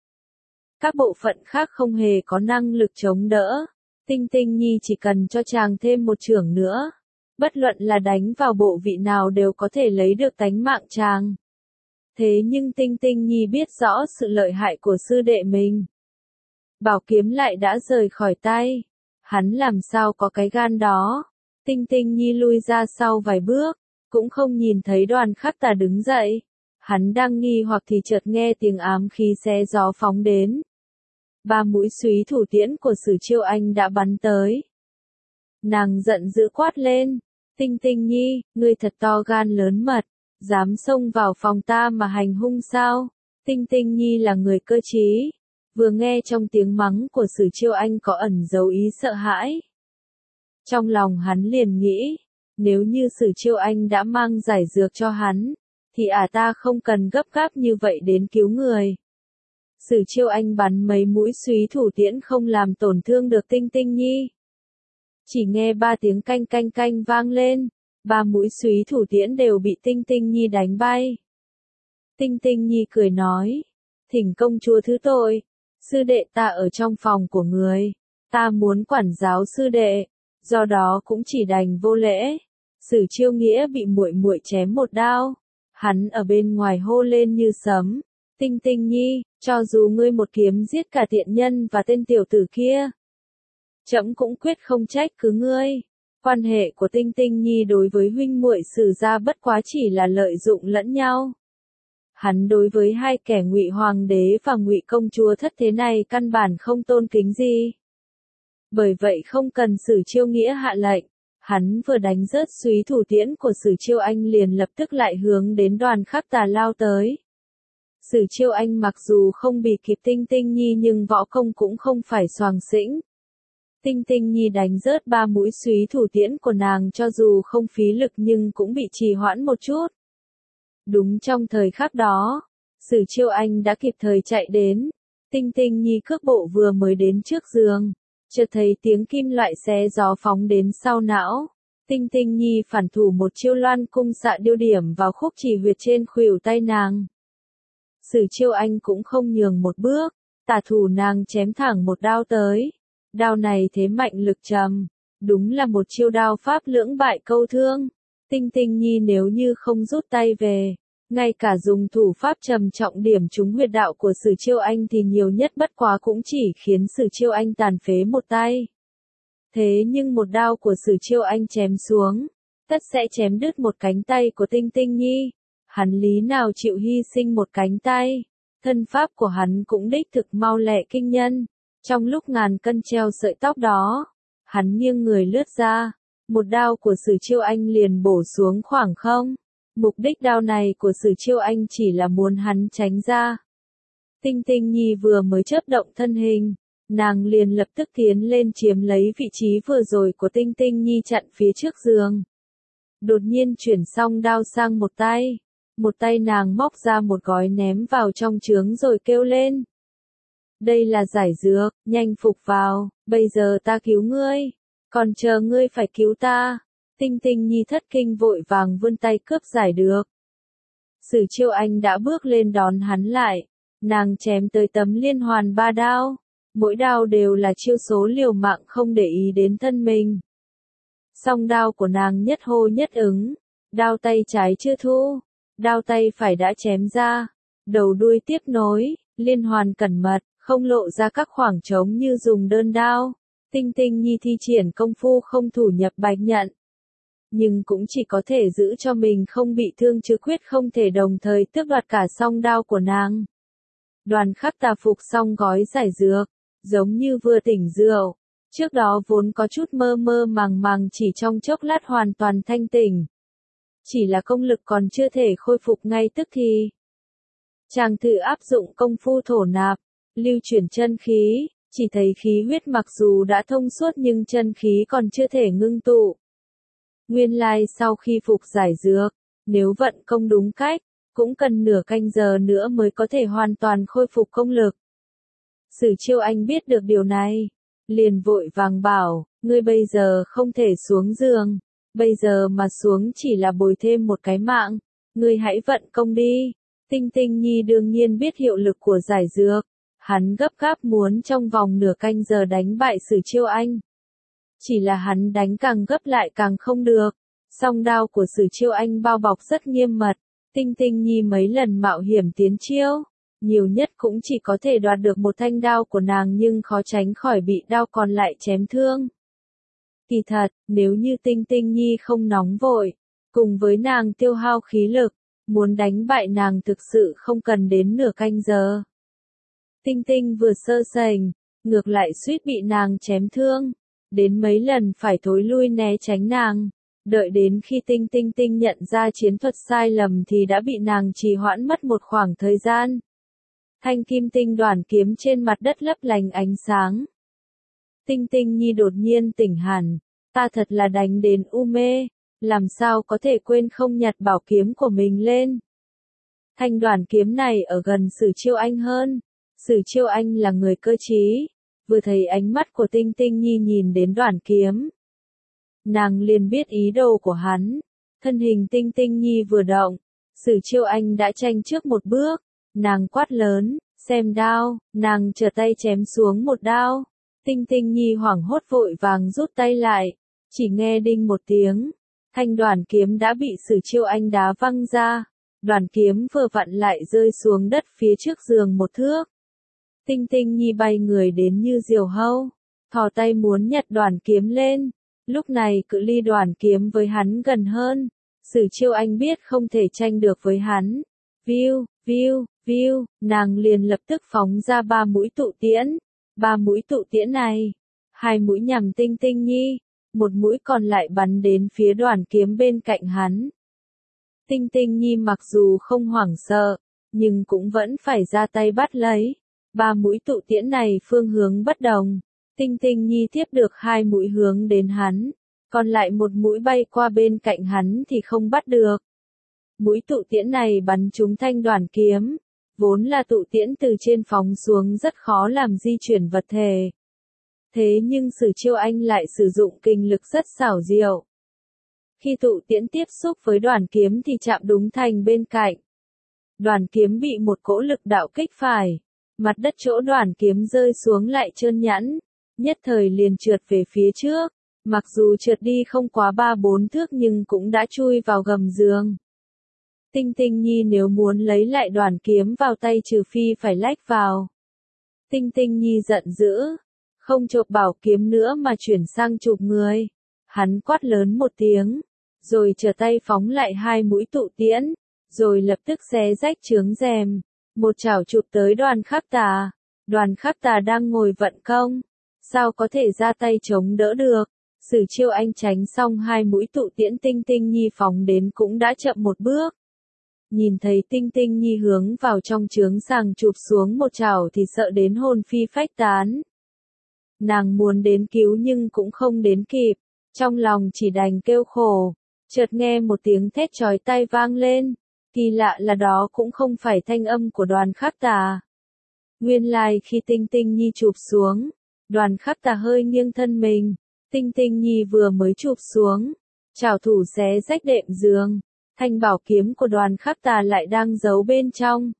Các bộ phận khác không hề có năng lực chống đỡ. Tinh Tinh Nhi chỉ cần cho chàng thêm một chưởng nữa. Bất luận là đánh vào bộ vị nào đều có thể lấy được tánh mạng chàng. Thế nhưng Tinh Tinh Nhi biết rõ sự lợi hại của sư đệ mình. Bảo kiếm lại đã rời khỏi tay. Hắn làm sao có cái gan đó. Tinh Tinh Nhi lui ra sau vài bước, cũng không nhìn thấy Đoàn Khắc Tà đứng dậy. Hắn đang nghi hoặc thì chợt nghe tiếng ám khí xé gió phóng đến. Ba mũi súy thủ tiễn của Sử Chiêu Anh đã bắn tới. Nàng giận dữ quát lên. Tinh Tinh Nhi, ngươi thật to gan lớn mật, dám xông vào phòng ta mà hành hung sao? Tinh Tinh Nhi là người cơ trí. Vừa nghe trong tiếng mắng của Sử Chiêu Anh có ẩn dấu ý sợ hãi. Trong lòng hắn liền nghĩ, nếu như Sử Chiêu Anh đã mang giải dược cho hắn, thì à ta không cần gấp gáp như vậy đến cứu người. Sử Chiêu Anh bắn mấy mũi súy thủ tiễn không làm tổn thương được Tinh Tinh Nhi. Chỉ nghe ba tiếng canh canh canh vang lên, ba mũi súy thủ tiễn đều bị Tinh Tinh Nhi đánh bay. Tinh Tinh Nhi cười nói, thỉnh công chúa thứ tội. Sư đệ ta ở trong phòng của người, ta muốn quản giáo sư đệ, do đó cũng chỉ đành vô lễ. Sử Chiêu Nghĩa bị muội muội chém một đao, hắn ở bên ngoài hô lên như sấm, Tinh Tinh Nhi, cho dù ngươi một kiếm giết cả tiện nhân và tên tiểu tử kia, trẫm cũng quyết không trách cứ ngươi. Quan hệ của Tinh Tinh Nhi đối với huynh muội Sử gia bất quá chỉ là lợi dụng lẫn nhau. Hắn đối với hai kẻ Ngụy Hoàng đế và Ngụy công chúa thất thế này căn bản không tôn kính gì. Bởi vậy không cần Sử Chiêu Nghĩa hạ lệnh, hắn vừa đánh rớt súy thủ tiễn của Sử Chiêu Anh liền lập tức lại hướng đến Đoàn Khắc Tà lao tới. Sử Chiêu Anh mặc dù không bị kịp Tinh Tinh Nhi nhưng võ công cũng không phải xoàng xĩnh. Tinh Tinh Nhi đánh rớt ba mũi súy thủ tiễn của nàng cho dù không phí lực nhưng cũng bị trì hoãn một chút. Đúng trong thời khắc đó, Sử Chiêu Anh đã kịp thời chạy đến. Tinh Tinh Nhi cước bộ vừa mới đến trước giường, chợt thấy tiếng kim loại xé gió phóng đến sau não. Tinh Tinh Nhi phản thủ một chiêu loan cung xạ điêu điểm vào khúc chỉ huyệt trên khuỷu tay nàng. Sử Chiêu Anh cũng không nhường một bước, tả thủ nàng chém thẳng một đao tới. Đao này thế mạnh lực trầm, đúng là một chiêu đao pháp lưỡng bại câu thương. Tinh Tinh Nhi nếu như không rút tay về, ngay cả dùng thủ pháp trầm trọng điểm trúng huyệt đạo của Sử Chiêu Anh thì nhiều nhất bất quá cũng chỉ khiến Sử Chiêu Anh tàn phế một tay. Thế nhưng một đao của Sử Chiêu Anh chém xuống, tất sẽ chém đứt một cánh tay của Tinh Tinh Nhi. Hắn lý nào chịu hy sinh một cánh tay, thân pháp của hắn cũng đích thực mau lẹ kinh nhân. Trong lúc ngàn cân treo sợi tóc đó, hắn nghiêng người lướt ra, một đao của Sử Chiêu Anh liền bổ xuống khoảng không. Mục đích đao này của Sử Chiêu Anh chỉ là muốn hắn tránh ra. Tinh Tinh Nhi vừa mới chớp động thân hình, nàng liền lập tức tiến lên chiếm lấy vị trí vừa rồi của Tinh Tinh Nhi chặn phía trước giường. Đột nhiên chuyển xong đao sang một tay, một tay nàng móc ra một gói ném vào trong chướng rồi kêu lên. Đây là giải dược, nhanh phục vào, bây giờ ta cứu ngươi, còn chờ ngươi phải cứu ta. Tinh Tinh Nhi thất kinh vội vàng vươn tay cướp giải được. Sử Chiêu Anh đã bước lên đón hắn lại, nàng chém tới tấm liên hoàn ba đao, mỗi đao đều là chiêu số liều mạng không để ý đến thân mình. Song đao của nàng nhất hô nhất ứng, đao tay trái chưa thu, đao tay phải đã chém ra, đầu đuôi tiếp nối, liên hoàn cẩn mật, không lộ ra các khoảng trống như dùng đơn đao. Tinh Tinh Nhi thi triển công phu không thủ nhập bạch nhận, nhưng cũng chỉ có thể giữ cho mình không bị thương chứ quyết không thể đồng thời tước đoạt cả song đao của nàng. Đoàn Khắc Tà phục xong gói giải dược, giống như vừa tỉnh rượu, trước đó vốn có chút mơ mơ màng màng chỉ trong chốc lát hoàn toàn thanh tỉnh. Chỉ là công lực còn chưa thể khôi phục ngay tức thì. Chàng thử áp dụng công phu thổ nạp, lưu chuyển chân khí, chỉ thấy khí huyết mặc dù đã thông suốt nhưng chân khí còn chưa thể ngưng tụ. Nguyên lai sau khi phục giải dược, nếu vận công đúng cách, cũng cần nửa canh giờ nữa mới có thể hoàn toàn khôi phục công lực. Sử Chiêu Anh biết được điều này, liền vội vàng bảo, ngươi bây giờ không thể xuống giường, bây giờ mà xuống chỉ là bồi thêm một cái mạng, ngươi hãy vận công đi. Tinh Tinh Nhi đương nhiên biết hiệu lực của giải dược, hắn gấp gáp muốn trong vòng nửa canh giờ đánh bại Sử Chiêu Anh. Chỉ là hắn đánh càng gấp lại càng không được, song đao của Sử Chiêu Anh bao bọc rất nghiêm mật, Tinh Tinh Nhi mấy lần mạo hiểm tiến chiêu, nhiều nhất cũng chỉ có thể đoạt được một thanh đao của nàng nhưng khó tránh khỏi bị đao còn lại chém thương. Kỳ thật, nếu như Tinh Tinh Nhi không nóng vội, cùng với nàng tiêu hao khí lực, muốn đánh bại nàng thực sự không cần đến nửa canh giờ. Tinh Tinh vừa sơ sảnh, ngược lại suýt bị nàng chém thương, đến mấy lần phải thối lui né tránh nàng, đợi đến khi Tinh Tinh Tinh nhận ra chiến thuật sai lầm thì đã bị nàng trì hoãn mất một khoảng thời gian. Thanh kim tinh đoàn kiếm trên mặt đất lấp lánh ánh sáng. Tinh Tinh Nhi đột nhiên tỉnh hẳn, ta thật là đánh đến u mê, làm sao có thể quên không nhặt bảo kiếm của mình lên. Thanh đoàn kiếm này ở gần Sử Chiêu Anh hơn, Sử Chiêu Anh là người cơ trí, vừa thấy ánh mắt của Tinh Tinh Nhi nhìn đến đoàn kiếm, nàng liền biết ý đồ của hắn, thân hình Tinh Tinh Nhi vừa động, Sử Chiêu Anh đã tranh trước một bước, nàng quát lớn, xem đao, nàng trở tay chém xuống một đao. Tinh Tinh Nhi hoảng hốt vội vàng rút tay lại, chỉ nghe đinh một tiếng, thanh đoàn kiếm đã bị Sử Chiêu Anh đá văng ra, đoàn kiếm vừa vặn lại rơi xuống đất phía trước giường một thước. Tinh Tinh Nhi bay người đến như diều hâu, thò tay muốn nhặt đoàn kiếm lên, lúc này cự ly đoàn kiếm với hắn gần hơn, Sử Chiêu Anh biết không thể tranh được với hắn, viu, viu, viu, nàng liền lập tức phóng ra ba mũi tụ tiễn. Ba mũi tụ tiễn này, hai mũi nhằm Tinh Tinh Nhi, một mũi còn lại bắn đến phía đoàn kiếm bên cạnh hắn. Tinh Tinh Nhi mặc dù không hoảng sợ, nhưng cũng vẫn phải ra tay bắt lấy. Ba mũi tụ tiễn này phương hướng bất đồng, Tinh Tinh Nhi tiếp được hai mũi hướng đến hắn, còn lại một mũi bay qua bên cạnh hắn thì không bắt được. Mũi tụ tiễn này bắn trúng thanh đoàn kiếm, vốn là tụ tiễn từ trên phóng xuống rất khó làm di chuyển vật thể. Thế nhưng Sử Chiêu Anh lại sử dụng kinh lực rất xảo diệu. Khi tụ tiễn tiếp xúc với đoàn kiếm thì chạm đúng thành bên cạnh. Đoàn kiếm bị một cỗ lực đạo kích phải, mặt đất chỗ đoàn kiếm rơi xuống lại trơn nhẵn, nhất thời liền trượt về phía trước, mặc dù trượt đi không quá ba bốn thước nhưng cũng đã chui vào gầm giường. Tinh Tinh Nhi nếu muốn lấy lại đoàn kiếm vào tay trừ phi phải lách vào. Tinh Tinh Nhi giận dữ, không chộp bảo kiếm nữa mà chuyển sang chụp người. Hắn quát lớn một tiếng, rồi trở tay phóng lại hai mũi tụ tiễn, rồi lập tức xé rách chướng rèm, một chảo chụp tới Đoàn Khắc Tà. Đoàn Khắc Tà đang ngồi vận công, sao có thể ra tay chống đỡ được. Sử Chiêu Anh tránh xong hai mũi tụ tiễn Tinh Tinh Nhi phóng đến cũng đã chậm một bước. Nhìn thấy Tinh Tinh Nhi hướng vào trong chướng sàng chụp xuống một chảo thì sợ đến hồn phi phách tán. Nàng muốn đến cứu nhưng cũng không đến kịp, trong lòng chỉ đành kêu khổ. Chợt nghe một tiếng thét chói tai vang lên, kỳ lạ là đó cũng không phải thanh âm của Đoàn Khắc Tà. Nguyên lai khi Tinh Tinh Nhi chụp xuống, Đoàn Khắc Tà hơi nghiêng thân mình, Tinh Tinh Nhi vừa mới chụp xuống, chảo thủ xé rách đệm giường, thanh bảo kiếm của Đoàn Khắc Tà lại đang giấu bên trong.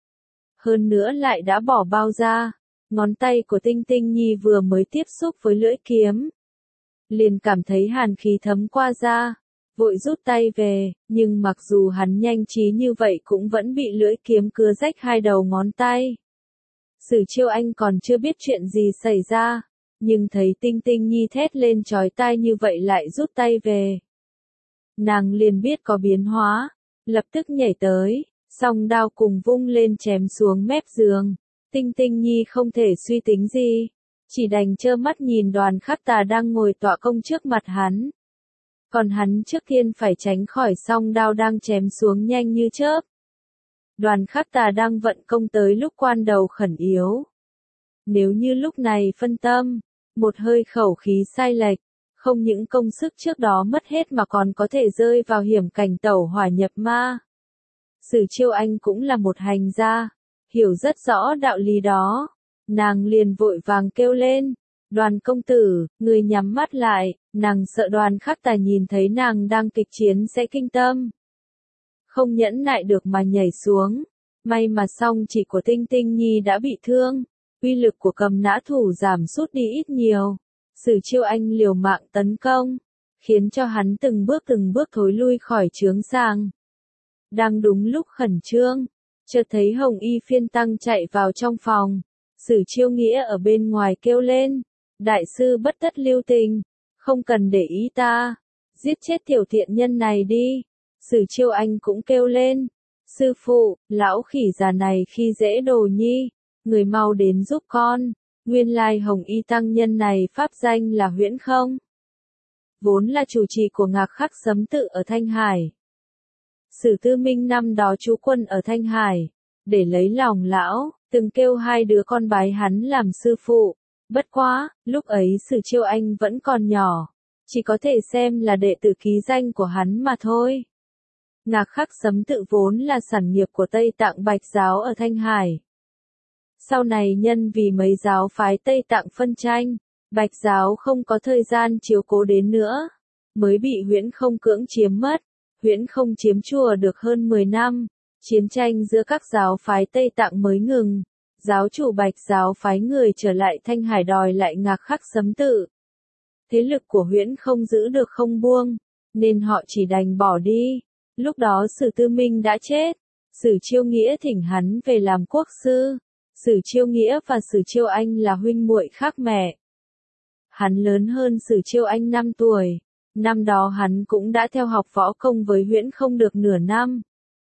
Hơn nữa lại đã bỏ bao ra, ngón tay của Tinh Tinh Nhi vừa mới tiếp xúc với lưỡi kiếm, liền cảm thấy hàn khí thấm qua da, vội rút tay về, nhưng mặc dù hắn nhanh trí như vậy cũng vẫn bị lưỡi kiếm cưa rách hai đầu ngón tay. Sử Chiêu Anh còn chưa biết chuyện gì xảy ra, nhưng thấy Tinh Tinh Nhi thét lên chói tai như vậy lại rút tay về. Nàng liền biết có biến hóa, lập tức nhảy tới, song đao cùng vung lên chém xuống mép giường. Tinh Tinh Nhi không thể suy tính gì, chỉ đành trơ mắt nhìn Đoàn Khắc Tà đang ngồi tọa công trước mặt hắn. Còn hắn trước tiên phải tránh khỏi song đao đang chém xuống nhanh như chớp. Đoàn Khắc Tà đang vận công tới lúc quan đầu khẩn yếu. Nếu như lúc này phân tâm, một hơi khẩu khí sai lệch, không những công sức trước đó mất hết mà còn có thể rơi vào hiểm cảnh tẩu hỏa nhập ma. Sử Chiêu Anh cũng là một hành gia, hiểu rất rõ đạo lý đó. Nàng liền vội vàng kêu lên, Đoàn công tử, người nhắm mắt lại, nàng sợ Đoàn Khắc Tà nhìn thấy nàng đang kịch chiến sẽ kinh tâm. Không nhẫn nại được mà nhảy xuống, may mà song chỉ của Tinh Tinh Nhi đã bị thương, uy lực của cầm nã thủ giảm sút đi ít nhiều. Sử Chiêu Anh liều mạng tấn công, khiến cho hắn từng bước từng bước thối lui khỏi chướng sàng. Đang đúng lúc khẩn trương, chợt thấy Hồng Y Phiên Tăng chạy vào trong phòng. Sử Chiêu Nghĩa ở bên ngoài kêu lên, đại sư bất tất lưu tình, không cần để ý ta, giết chết tiểu thiện nhân này đi. Sử Chiêu Anh cũng kêu lên, sư phụ, lão khỉ già này khi dễ đồ nhi, người mau đến giúp con. Nguyên lai Hồng Y tăng nhân này pháp danh là Huyễn Không, vốn là chủ trì của Ngạc Khắc Sấm Tự ở Thanh Hải. Sử Tư Minh năm đó trú quân ở Thanh Hải, để lấy lòng lão, từng kêu hai đứa con bái hắn làm sư phụ. Bất quá, lúc ấy Sử Chiêu Anh vẫn còn nhỏ, chỉ có thể xem là đệ tử ký danh của hắn mà thôi. Ngạc Khắc Sấm Tự vốn là sản nghiệp của Tây Tạng Bạch giáo ở Thanh Hải. Sau này nhân vì mấy giáo phái Tây Tạng phân tranh, Bạch giáo không có thời gian chiếu cố đến nữa, mới bị Huyễn Không cưỡng chiếm mất. Huyễn Không chiếm chùa được hơn mười năm, chiến tranh giữa các giáo phái Tây Tạng mới ngừng. Giáo chủ Bạch giáo phái người trở lại Thanh Hải đòi lại Ngạc Khắc Sấm Tự. Thế lực của Huyễn Không giữ được không buông, nên họ chỉ đành bỏ đi. Lúc đó Sử Tư Minh đã chết, Sử Chiêu Nghĩa thỉnh hắn về làm quốc sư. Sử Chiêu Nghĩa và Sử Chiêu Anh là huynh muội khác mẹ. Hắn lớn hơn Sử Chiêu Anh năm tuổi, năm đó hắn cũng đã theo học võ công với Huyễn Không được nửa năm.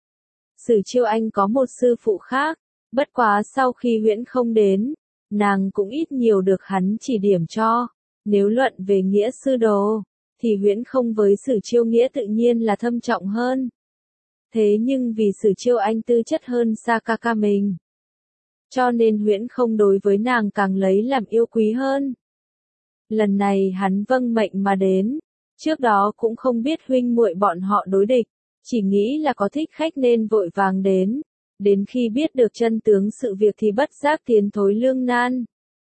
Sử Chiêu Anh có một sư phụ khác, bất quá sau khi Huyễn Không đến, nàng cũng ít nhiều được hắn chỉ điểm cho. Nếu luận về nghĩa sư đồ, thì Huyễn Không với Sử Chiêu Nghĩa tự nhiên là thâm trọng hơn. Thế nhưng vì Sử Chiêu Anh tư chất hơn xa ca ca mình, cho nên Huyễn Không đối với nàng càng lấy làm yêu quý hơn. Lần này hắn vâng mệnh mà đến, trước đó cũng không biết huynh muội bọn họ đối địch, chỉ nghĩ là có thích khách nên vội vàng đến, đến khi biết được chân tướng sự việc thì bất giác tiến thối lương nan.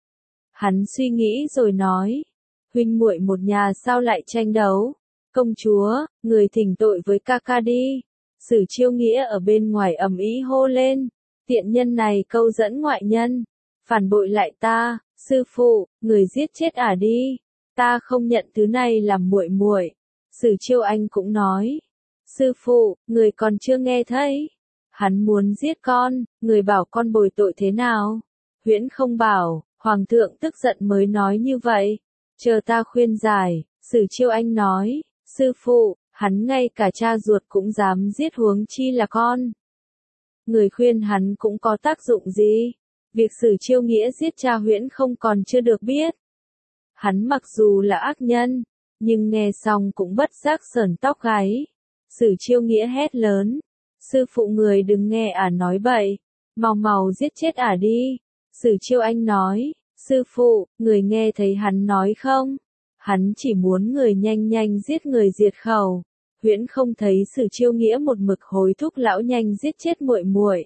Hắn suy nghĩ rồi nói, huynh muội một nhà sao lại tranh đấu? Công chúa, người thỉnh tội với ca ca đi. Sử Chiêu Nghĩa ở bên ngoài ầm ĩ hô lên, tiện nhân này câu dẫn ngoại nhân, phản bội lại ta, sư phụ, người giết chết ả đi, ta không nhận thứ này làm muội muội. Sử Chiêu Anh cũng nói, sư phụ, người còn chưa nghe thấy, hắn muốn giết con, người bảo con bồi tội thế nào? Huyễn Không bảo, hoàng thượng tức giận mới nói như vậy, chờ ta khuyên giải. Sử Chiêu Anh nói, sư phụ, hắn ngay cả cha ruột cũng dám giết huống chi là con. Người khuyên hắn cũng có tác dụng gì? Việc Sử Chiêu Nghĩa giết cha Huyễn Không còn chưa được biết. Hắn mặc dù là ác nhân, nhưng nghe xong cũng bất giác sởn tóc gáy. Sử Chiêu Nghĩa hét lớn, sư phụ người đừng nghe ả nói bậy, mau mau giết chết ả đi. Sử Chiêu Anh nói, sư phụ, người nghe thấy hắn nói không? Hắn chỉ muốn người nhanh nhanh giết người diệt khẩu. Huyễn Không thấy Sử Chiêu Nghĩa một mực hối thúc lão nhanh giết chết muội muội.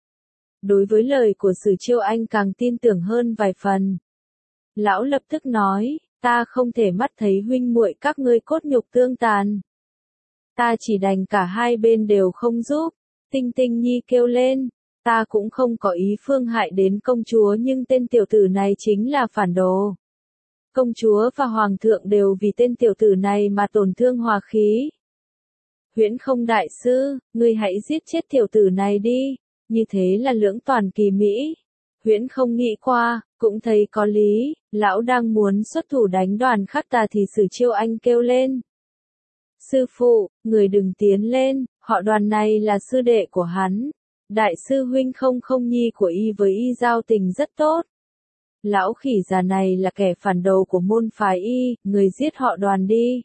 Đối với lời của Sử Chiêu Anh càng tin tưởng hơn vài phần. Lão lập tức nói, ta không thể mắt thấy huynh muội các ngươi cốt nhục tương tàn. Ta chỉ đành cả hai bên đều không giúp. Tinh Tinh Nhi kêu lên, ta cũng không có ý phương hại đến công chúa nhưng tên tiểu tử này chính là phản đồ. Công chúa và hoàng thượng đều vì tên tiểu tử này mà tổn thương hòa khí. Huyễn Không đại sư, ngươi hãy giết chết tiểu tử này đi, như thế là lưỡng toàn kỳ mỹ. Huyễn Không nghĩ qua, cũng thấy có lý, lão đang muốn xuất thủ đánh Đoàn Khắc Tà thì Sử Chiêu Anh kêu lên. Sư phụ, người đừng tiến lên, họ Đoàn này là sư đệ của hắn. Đại sư huynh Không Không Nhi của y với y giao tình rất tốt. Lão khỉ già này là kẻ phản đồ của môn phái y, người giết họ Đoàn đi.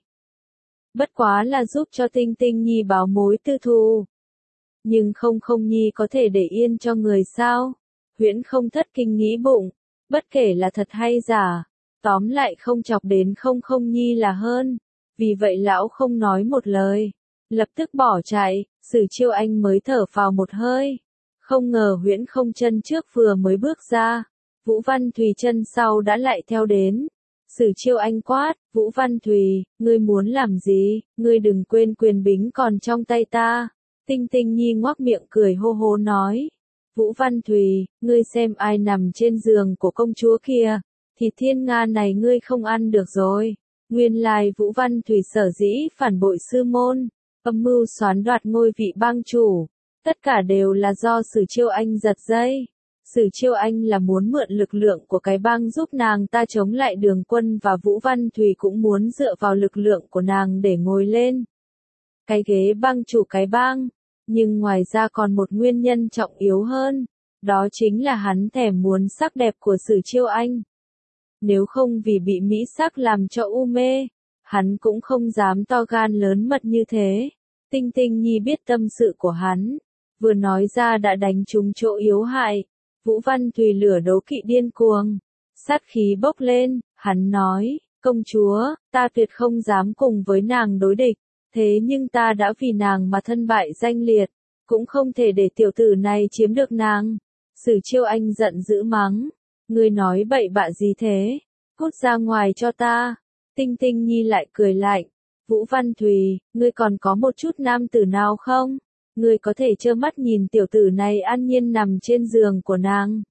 Bất quá là giúp cho Tinh Tinh Nhi báo mối tư thù. Nhưng Không Không Nhi có thể để yên cho người sao? Huyễn Không thất kinh nghĩ bụng, bất kể là thật hay giả, tóm lại không chọc đến Không Không Nhi là hơn. Vì vậy lão không nói một lời, lập tức bỏ chạy. Sử Chiêu Anh mới thở phào một hơi. Không ngờ Huyễn Không chân trước vừa mới bước ra, Vũ Văn Thùy chân sau đã lại theo đến. Sử Chiêu Anh quát, Vũ Văn Thùy, ngươi muốn làm gì? Ngươi đừng quên quyền bính còn trong tay ta. Tinh Tinh Nhi ngoác miệng cười hô hô nói, Vũ Văn Thùy, ngươi xem ai nằm trên giường của công chúa kia, thịt thiên nga này ngươi không ăn được rồi. Nguyên lai Vũ Văn Thùy sở dĩ phản bội sư môn, âm mưu soán đoạt ngôi vị bang chủ, tất cả đều là do Sử Chiêu Anh giật dây. Sử Chiêu Anh là muốn mượn lực lượng của cái bang giúp nàng ta chống lại Đường Quân và Vũ Văn Thùy cũng muốn dựa vào lực lượng của nàng để ngồi lên cái ghế bang chủ cái bang. Nhưng ngoài ra còn một nguyên nhân trọng yếu hơn, đó chính là hắn thèm muốn sắc đẹp của Sử Chiêu Anh. Nếu không vì bị mỹ sắc làm cho u mê, hắn cũng không dám to gan lớn mật như thế. Tinh Tinh Nhi biết tâm sự của hắn, vừa nói ra đã đánh trúng chỗ yếu hại. Vũ Văn Thùy lửa đấu kỵ điên cuồng, sát khí bốc lên, hắn nói, công chúa, ta tuyệt không dám cùng với nàng đối địch, thế nhưng ta đã vì nàng mà thân bại danh liệt, cũng không thể để tiểu tử này chiếm được nàng. Sử Chiêu Anh giận dữ mắng, ngươi nói bậy bạ gì thế, cút ra ngoài cho ta. Tinh Tinh Nhi lại cười lạnh, Vũ Văn Thùy, ngươi còn có một chút nam tử nào không? Ngươi có thể trơ mắt nhìn tiểu tử này an nhiên nằm trên giường của nàng.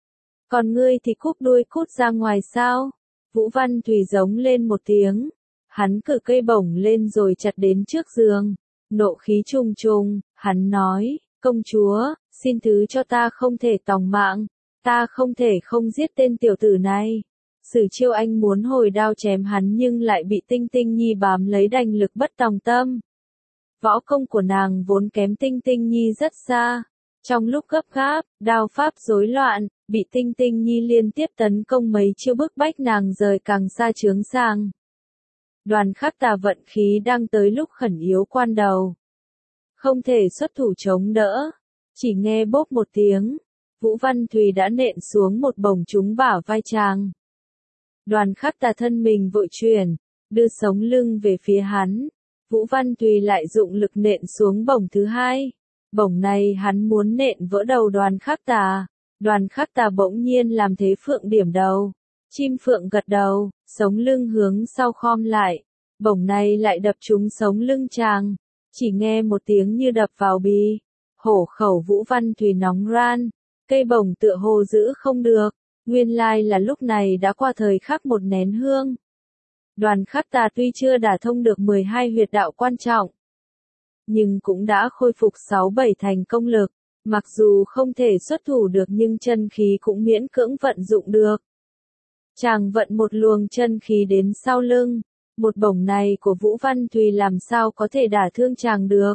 Còn ngươi thì cúp đuôi cút ra ngoài sao? Vũ Văn Thùy giống lên một tiếng. Hắn cử cây bổng lên rồi chặt đến trước giường. Nộ khí trùng trùng, hắn nói, công chúa, xin thứ cho ta không thể tòng mạng. Ta không thể không giết tên tiểu tử này. Sử Chiêu Anh muốn hồi đao chém hắn nhưng lại bị Tinh Tinh Nhi bám lấy đành lực bất tòng tâm. Võ công của nàng vốn kém Tinh Tinh Nhi rất xa. Trong lúc gấp gáp, đao pháp rối loạn, bị Tinh Tinh Nhi liên tiếp tấn công mấy chiêu bức bách nàng rời càng xa chướng sang. Đoàn Khắc Tà vận khí đang tới lúc khẩn yếu quan đầu. Không thể xuất thủ chống đỡ. Chỉ nghe bốp một tiếng, Vũ Văn Thùy đã nện xuống một bổng trúng bả vai chàng. Đoàn Khắc Tà thân mình vội chuyển, đưa sống lưng về phía hắn. Vũ Văn Tùy lại dụng lực nện xuống bổng thứ hai. Bổng này hắn muốn nện vỡ đầu Đoàn Khắc Tà. Đoàn Khắc Tà bỗng nhiên làm thế phượng điểm đầu. Chim phượng gật đầu, sống lưng hướng sau khom lại. Bổng này lại đập trúng sống lưng chàng. Chỉ nghe một tiếng như đập vào bì. Hổ khẩu Vũ Văn Tùy nóng ran. Cây bổng tựa hồ giữ không được. Nguyên lai là lúc này đã qua thời khắc một nén hương. Đoàn Khắc Tà tuy chưa đả thông được mười hai huyệt đạo quan trọng, nhưng cũng đã khôi phục sáu bảy thành công lực. Mặc dù không thể xuất thủ được nhưng chân khí cũng miễn cưỡng vận dụng được. Chàng vận một luồng chân khí đến sau lưng. Một bổng này của Vũ Văn Tùy làm sao có thể đả thương chàng được.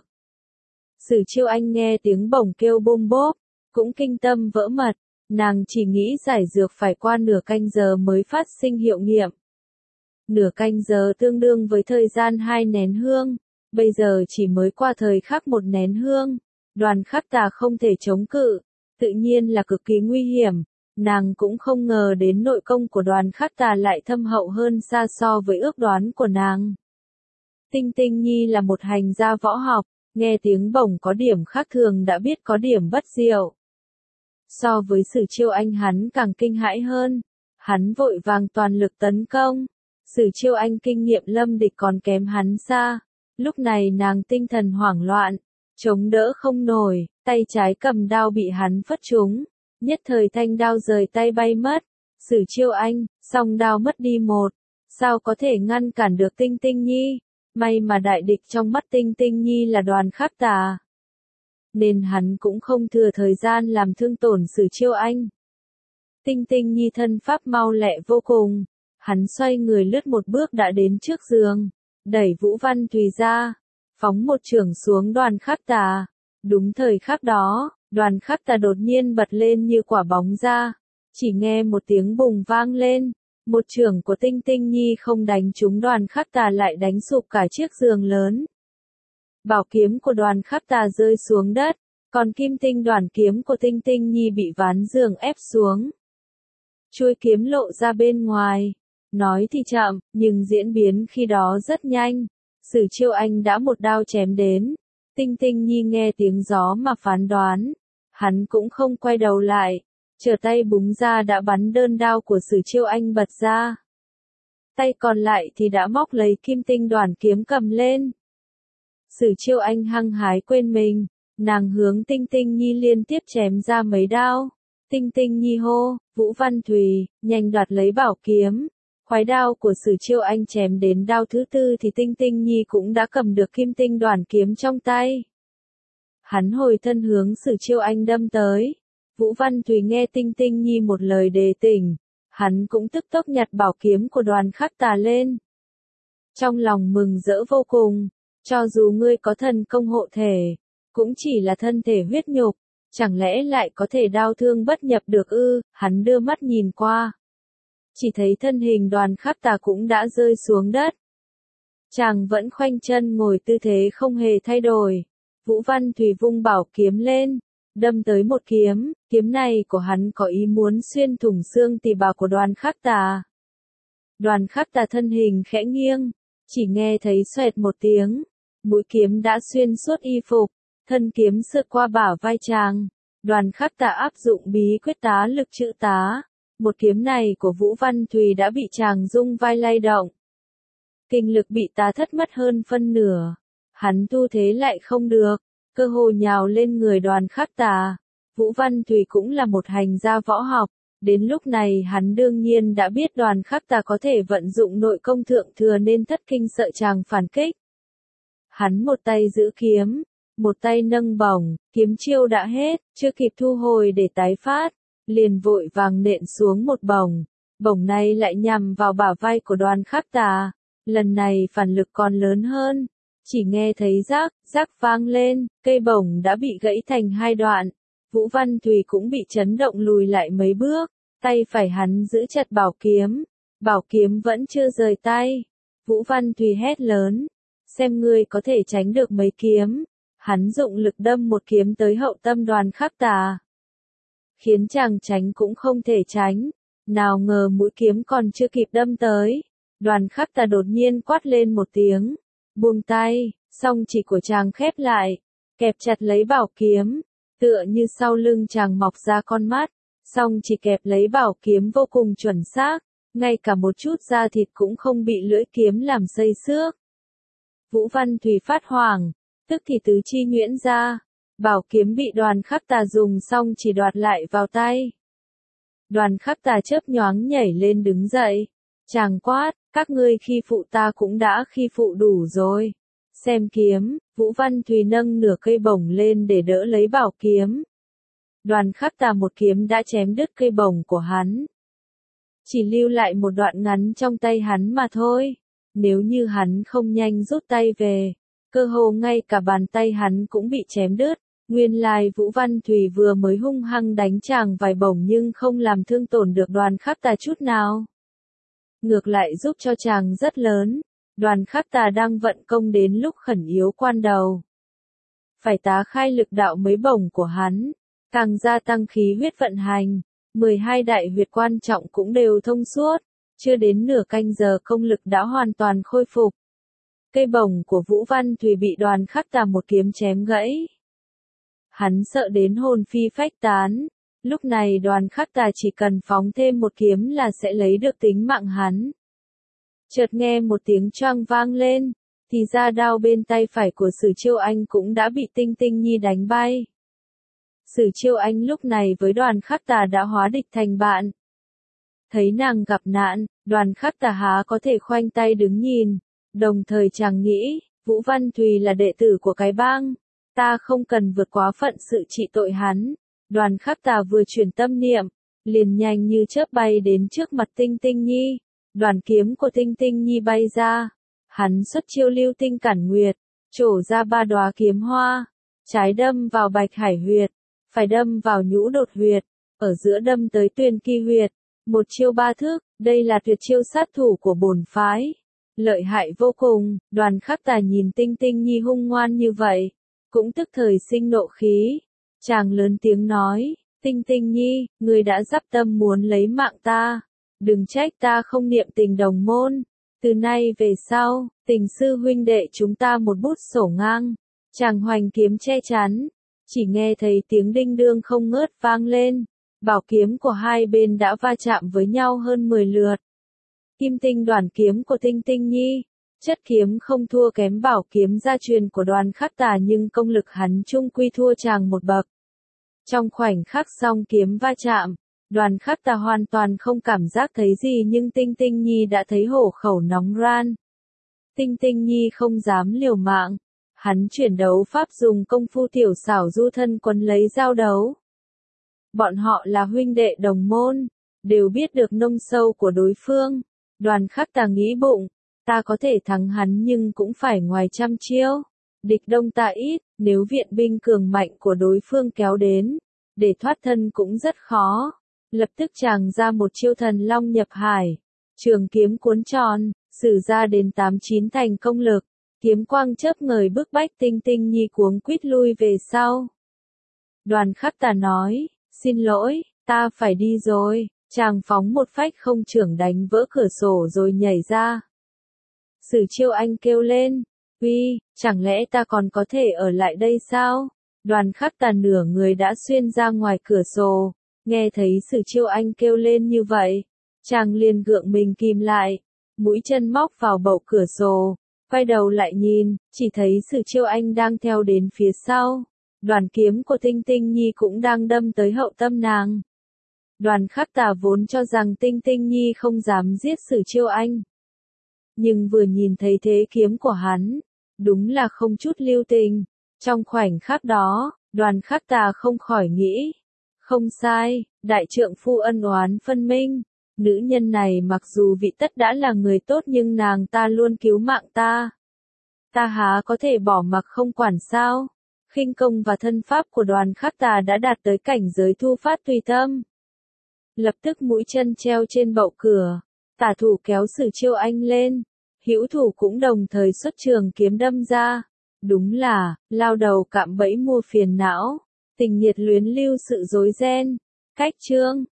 Sử Chiêu Anh nghe tiếng bổng kêu bôm bốp, cũng kinh tâm vỡ mật. Nàng chỉ nghĩ giải dược phải qua nửa canh giờ mới phát sinh hiệu nghiệm. Nửa canh giờ tương đương với thời gian hai nén hương, bây giờ chỉ mới qua thời khắc một nén hương. Đoàn Khắc Tà không thể chống cự, tự nhiên là cực kỳ nguy hiểm. Nàng cũng không ngờ đến nội công của Đoàn Khắc Tà lại thâm hậu hơn xa so với ước đoán của nàng. Tinh Tinh Nhi là một hành gia võ học, nghe tiếng bổng có điểm khác thường đã biết có điểm bất diệu. So với Sử Chiêu Anh hắn càng kinh hãi hơn. Hắn vội vàng toàn lực tấn công. Sử Chiêu Anh kinh nghiệm lâm địch còn kém hắn xa. Lúc này nàng tinh thần hoảng loạn, chống đỡ không nổi, tay trái cầm đao bị hắn phất trúng. Nhất thời thanh đao rời tay bay mất. Sử Chiêu Anh, song đao mất đi một. Sao có thể ngăn cản được Tinh Tinh Nhi? May mà đại địch trong mắt Tinh Tinh Nhi là Đoàn Khắc Tà, nên hắn cũng không thừa thời gian làm thương tổn Sử Chiêu Anh. Tinh Tinh Nhi thân pháp mau lẹ vô cùng. Hắn xoay người lướt một bước đã đến trước giường, đẩy Vũ Văn Tùy ra, phóng một chưởng xuống Đoàn Khắc Tà. Đúng thời khắc đó, Đoàn Khắc Tà đột nhiên bật lên như quả bóng ra. Chỉ nghe một tiếng bùng vang lên, một chưởng của Tinh Tinh Nhi không đánh trúng Đoàn Khắc Tà lại đánh sụp cả chiếc giường lớn. Bảo kiếm của Đoàn Khắc Tà rơi xuống đất, còn kim tinh đoàn kiếm của Tinh Tinh Nhi bị ván giường ép xuống. Chuôi kiếm lộ ra bên ngoài. Nói thì chậm, nhưng diễn biến khi đó rất nhanh. Sử Chiêu Anh đã một đao chém đến. Tinh Tinh Nhi nghe tiếng gió mà phán đoán. Hắn cũng không quay đầu lại. Trở tay búng ra đã bắn đơn đao của Sử Chiêu Anh bật ra. Tay còn lại thì đã móc lấy kim tinh đoàn kiếm cầm lên. Sử Chiêu Anh hăng hái quên mình, nàng hướng Tinh Tinh Nhi liên tiếp chém ra mấy đao. Tinh Tinh Nhi hô, Vũ Văn Tùy, nhanh đoạt lấy bảo kiếm. Khoái đao của Sử Chiêu Anh chém đến đao thứ tư thì Tinh Tinh Nhi cũng đã cầm được kim tinh đoàn kiếm trong tay. Hắn hồi thân hướng Sử Chiêu Anh đâm tới. Vũ Văn Tùy nghe Tinh Tinh Nhi một lời đề tỉnh, hắn cũng tức tốc nhặt bảo kiếm của Đoàn Khắc Tà lên. Trong lòng mừng rỡ vô cùng. Cho dù ngươi có thần công hộ thể, cũng chỉ là thân thể huyết nhục, chẳng lẽ lại có thể đao thương bất nhập được ư? Hắn đưa mắt nhìn qua, chỉ thấy thân hình Đoàn Khắc Tà cũng đã rơi xuống đất. Chàng vẫn khoanh chân ngồi tư thế không hề thay đổi. Vũ Văn Tùy vung bảo kiếm lên, đâm tới một kiếm. Kiếm này của hắn có ý muốn xuyên thủng xương tỳ bào của Đoàn Khắc Tà. Đoàn Khắc Tà thân hình khẽ nghiêng, chỉ nghe thấy xoẹt một tiếng. Mũi kiếm đã xuyên suốt y phục, thân kiếm sượt qua bả vai chàng. Đoàn Khắc Tà áp dụng bí quyết tá lực chữ tá. Một kiếm này của Vũ Văn Tùy đã bị chàng rung vai lay động. Kinh lực bị tá thất mất hơn phân nửa. Hắn tu thế lại không được, cơ hồ nhào lên người Đoàn Khắc Tà. Vũ Văn Tùy cũng là một hành gia võ học. Đến lúc này hắn đương nhiên đã biết Đoàn Khắc Tà có thể vận dụng nội công thượng thừa nên thất kinh sợ chàng phản kích. Hắn một tay giữ kiếm, một tay nâng bổng, kiếm chiêu đã hết, chưa kịp thu hồi để tái phát, liền vội vàng nện xuống một bổng. Bổng này lại nhằm vào bả vai của Đoàn Khắc Tà, lần này phản lực còn lớn hơn. Chỉ nghe thấy rác, rác vang lên, cây bổng đã bị gãy thành hai đoạn. Vũ Văn Tùy cũng bị chấn động lùi lại mấy bước, tay phải hắn giữ chặt bảo kiếm, bảo kiếm vẫn chưa rời tay. Vũ Văn Tùy hét lớn, xem ngươi có thể tránh được mấy kiếm. Hắn dụng lực đâm một kiếm tới hậu tâm Đoàn Khắc Tà, khiến chàng tránh cũng không thể tránh. Nào ngờ mũi kiếm còn chưa kịp đâm tới, Đoàn Khắc Tà đột nhiên quát lên một tiếng, buông tay, song chỉ của chàng khép lại, kẹp chặt lấy bảo kiếm, tựa như sau lưng chàng mọc ra con mắt, song chỉ kẹp lấy bảo kiếm vô cùng chuẩn xác, ngay cả một chút da thịt cũng không bị lưỡi kiếm làm xây xước. Vũ Văn Thùy phát hoảng, tức thì tứ chi nhuyễn ra, bảo kiếm bị Đoàn Khắc Tà dùng xong chỉ đoạt lại vào tay. Đoàn Khắc Tà chớp nhoáng nhảy lên đứng dậy, chàng quát, các ngươi khi phụ ta cũng đã khi phụ đủ rồi. Xem kiếm, Vũ Văn Thùy nâng nửa cây bổng lên để đỡ lấy bảo kiếm. Đoàn Khắc Tà một kiếm đã chém đứt cây bổng của hắn. Chỉ lưu lại một đoạn ngắn trong tay hắn mà thôi. Nếu như hắn không nhanh rút tay về, cơ hồ ngay cả bàn tay hắn cũng bị chém đứt. Nguyên lai Vũ Văn Thùy vừa mới hung hăng đánh chàng vài bổng nhưng không làm thương tổn được Đoàn Khắc Tà chút nào. Ngược lại giúp cho chàng rất lớn. Đoàn Khắc Tà đang vận công đến lúc khẩn yếu quan đầu. Phải tá khai lực đạo mấy bổng của hắn, càng gia tăng khí huyết vận hành, mười hai đại huyệt quan trọng cũng đều thông suốt, chưa đến nửa canh giờ công lực đã hoàn toàn khôi phục. Cây bổng của Vũ Văn Thùy bị Đoàn Khắc Tà một kiếm chém gãy. Hắn sợ đến hồn phi phách tán, lúc này Đoàn Khắc Tà chỉ cần phóng thêm một kiếm là sẽ lấy được tính mạng hắn. Chợt nghe một tiếng choang vang lên, thì ra đao bên tay phải của Sử Chiêu Anh cũng đã bị Tinh Tinh Nhi đánh bay. Sử Chiêu Anh lúc này với Đoàn Khắc Tà đã hóa địch thành bạn. Thấy nàng gặp nạn, Đoàn Khắc Tà há có thể khoanh tay đứng nhìn, đồng thời chàng nghĩ, Vũ Văn Thùy là đệ tử của cái bang, ta không cần vượt quá phận sự trị tội hắn. Đoàn Khắc Tà vừa chuyển tâm niệm, liền nhanh như chớp bay đến trước mặt Tinh Tinh Nhi. Đoàn kiếm của Tinh Tinh Nhi bay ra, hắn xuất chiêu lưu tinh cản nguyệt, trổ ra ba đóa kiếm hoa, trái đâm vào bạch hải huyệt, phải đâm vào nhũ đột huyệt, ở giữa đâm tới tuyền kỳ huyệt, một chiêu ba thước, đây là tuyệt chiêu sát thủ của bổn phái. Lợi hại vô cùng, Đoàn Khắc Tà nhìn Tinh Tinh Nhi hung ngoan như vậy, cũng tức thời sinh nộ khí, chàng lớn tiếng nói, Tinh Tinh Nhi, ngươi đã dắp tâm muốn lấy mạng ta. Đừng trách ta không niệm tình đồng môn, từ nay về sau, tình sư huynh đệ chúng ta một bút sổ ngang. Chàng hoành kiếm che chắn, chỉ nghe thấy tiếng đinh đương không ngớt vang lên, bảo kiếm của hai bên đã va chạm với nhau hơn mười lượt. Kim tinh đoàn kiếm của Tinh Tinh Nhi, chất kiếm không thua kém bảo kiếm gia truyền của Đoàn Khắc Tà nhưng công lực hắn chung quy thua chàng một bậc. Trong khoảnh khắc song kiếm va chạm, Đoàn Khắc Tà hoàn toàn không cảm giác thấy gì nhưng Tinh Tinh Nhi đã thấy hổ khẩu nóng ran. Tinh Tinh Nhi không dám liều mạng, hắn chuyển đấu pháp dùng công phu tiểu xảo du thân quấn lấy giao đấu. Bọn họ là huynh đệ đồng môn, đều biết được nông sâu của đối phương. Đoàn Khắc Tà nghĩ bụng, ta có thể thắng hắn nhưng cũng phải ngoài trăm chiêu. Địch đông ta ít, nếu viện binh cường mạnh của đối phương kéo đến, để thoát thân cũng rất khó. Lập tức chàng ra một chiêu thần long nhập hải, trường kiếm cuốn tròn, sử ra đến tám chín thành công lực, kiếm quang chớp ngời bức bách Tinh Tinh Nhi cuống quýt lui về sau. Đoàn Khắc Tà nói, xin lỗi, ta phải đi rồi, chàng phóng một phách không trưởng đánh vỡ cửa sổ rồi nhảy ra. Sử Chiêu Anh kêu lên, uy, chẳng lẽ ta còn có thể ở lại đây sao? Đoàn Khắc Tà nửa người đã xuyên ra ngoài cửa sổ. Nghe thấy Sử Chiêu Anh kêu lên như vậy, chàng liền gượng mình kìm lại, mũi chân móc vào bậu cửa sổ, quay đầu lại nhìn, chỉ thấy Sử Chiêu Anh đang theo đến phía sau. Đoàn kiếm của Tinh Tinh Nhi cũng đang đâm tới hậu tâm nàng. Đoàn Khắc Tà vốn cho rằng Tinh Tinh Nhi không dám giết Sử Chiêu Anh. Nhưng vừa nhìn thấy thế kiếm của hắn, đúng là không chút lưu tình. Trong khoảnh khắc đó, Đoàn Khắc Tà không khỏi nghĩ. Không sai, đại trượng phu ân oán phân minh. Nữ nhân này mặc dù vị tất đã là người tốt nhưng nàng ta luôn cứu mạng ta. Ta há có thể bỏ mặc không quản sao? Khinh công và thân pháp của Đoàn Khắc Tà đã đạt tới cảnh giới thu phát tùy tâm. Lập tức mũi chân treo trên bậu cửa, tả thủ kéo Sử Chiêu Anh lên, hữu thủ cũng đồng thời xuất trường kiếm đâm ra. Đúng là, lao đầu cạm bẫy mua phiền não. Tình nhiệt luyến lưu sự rối ren. Cách chương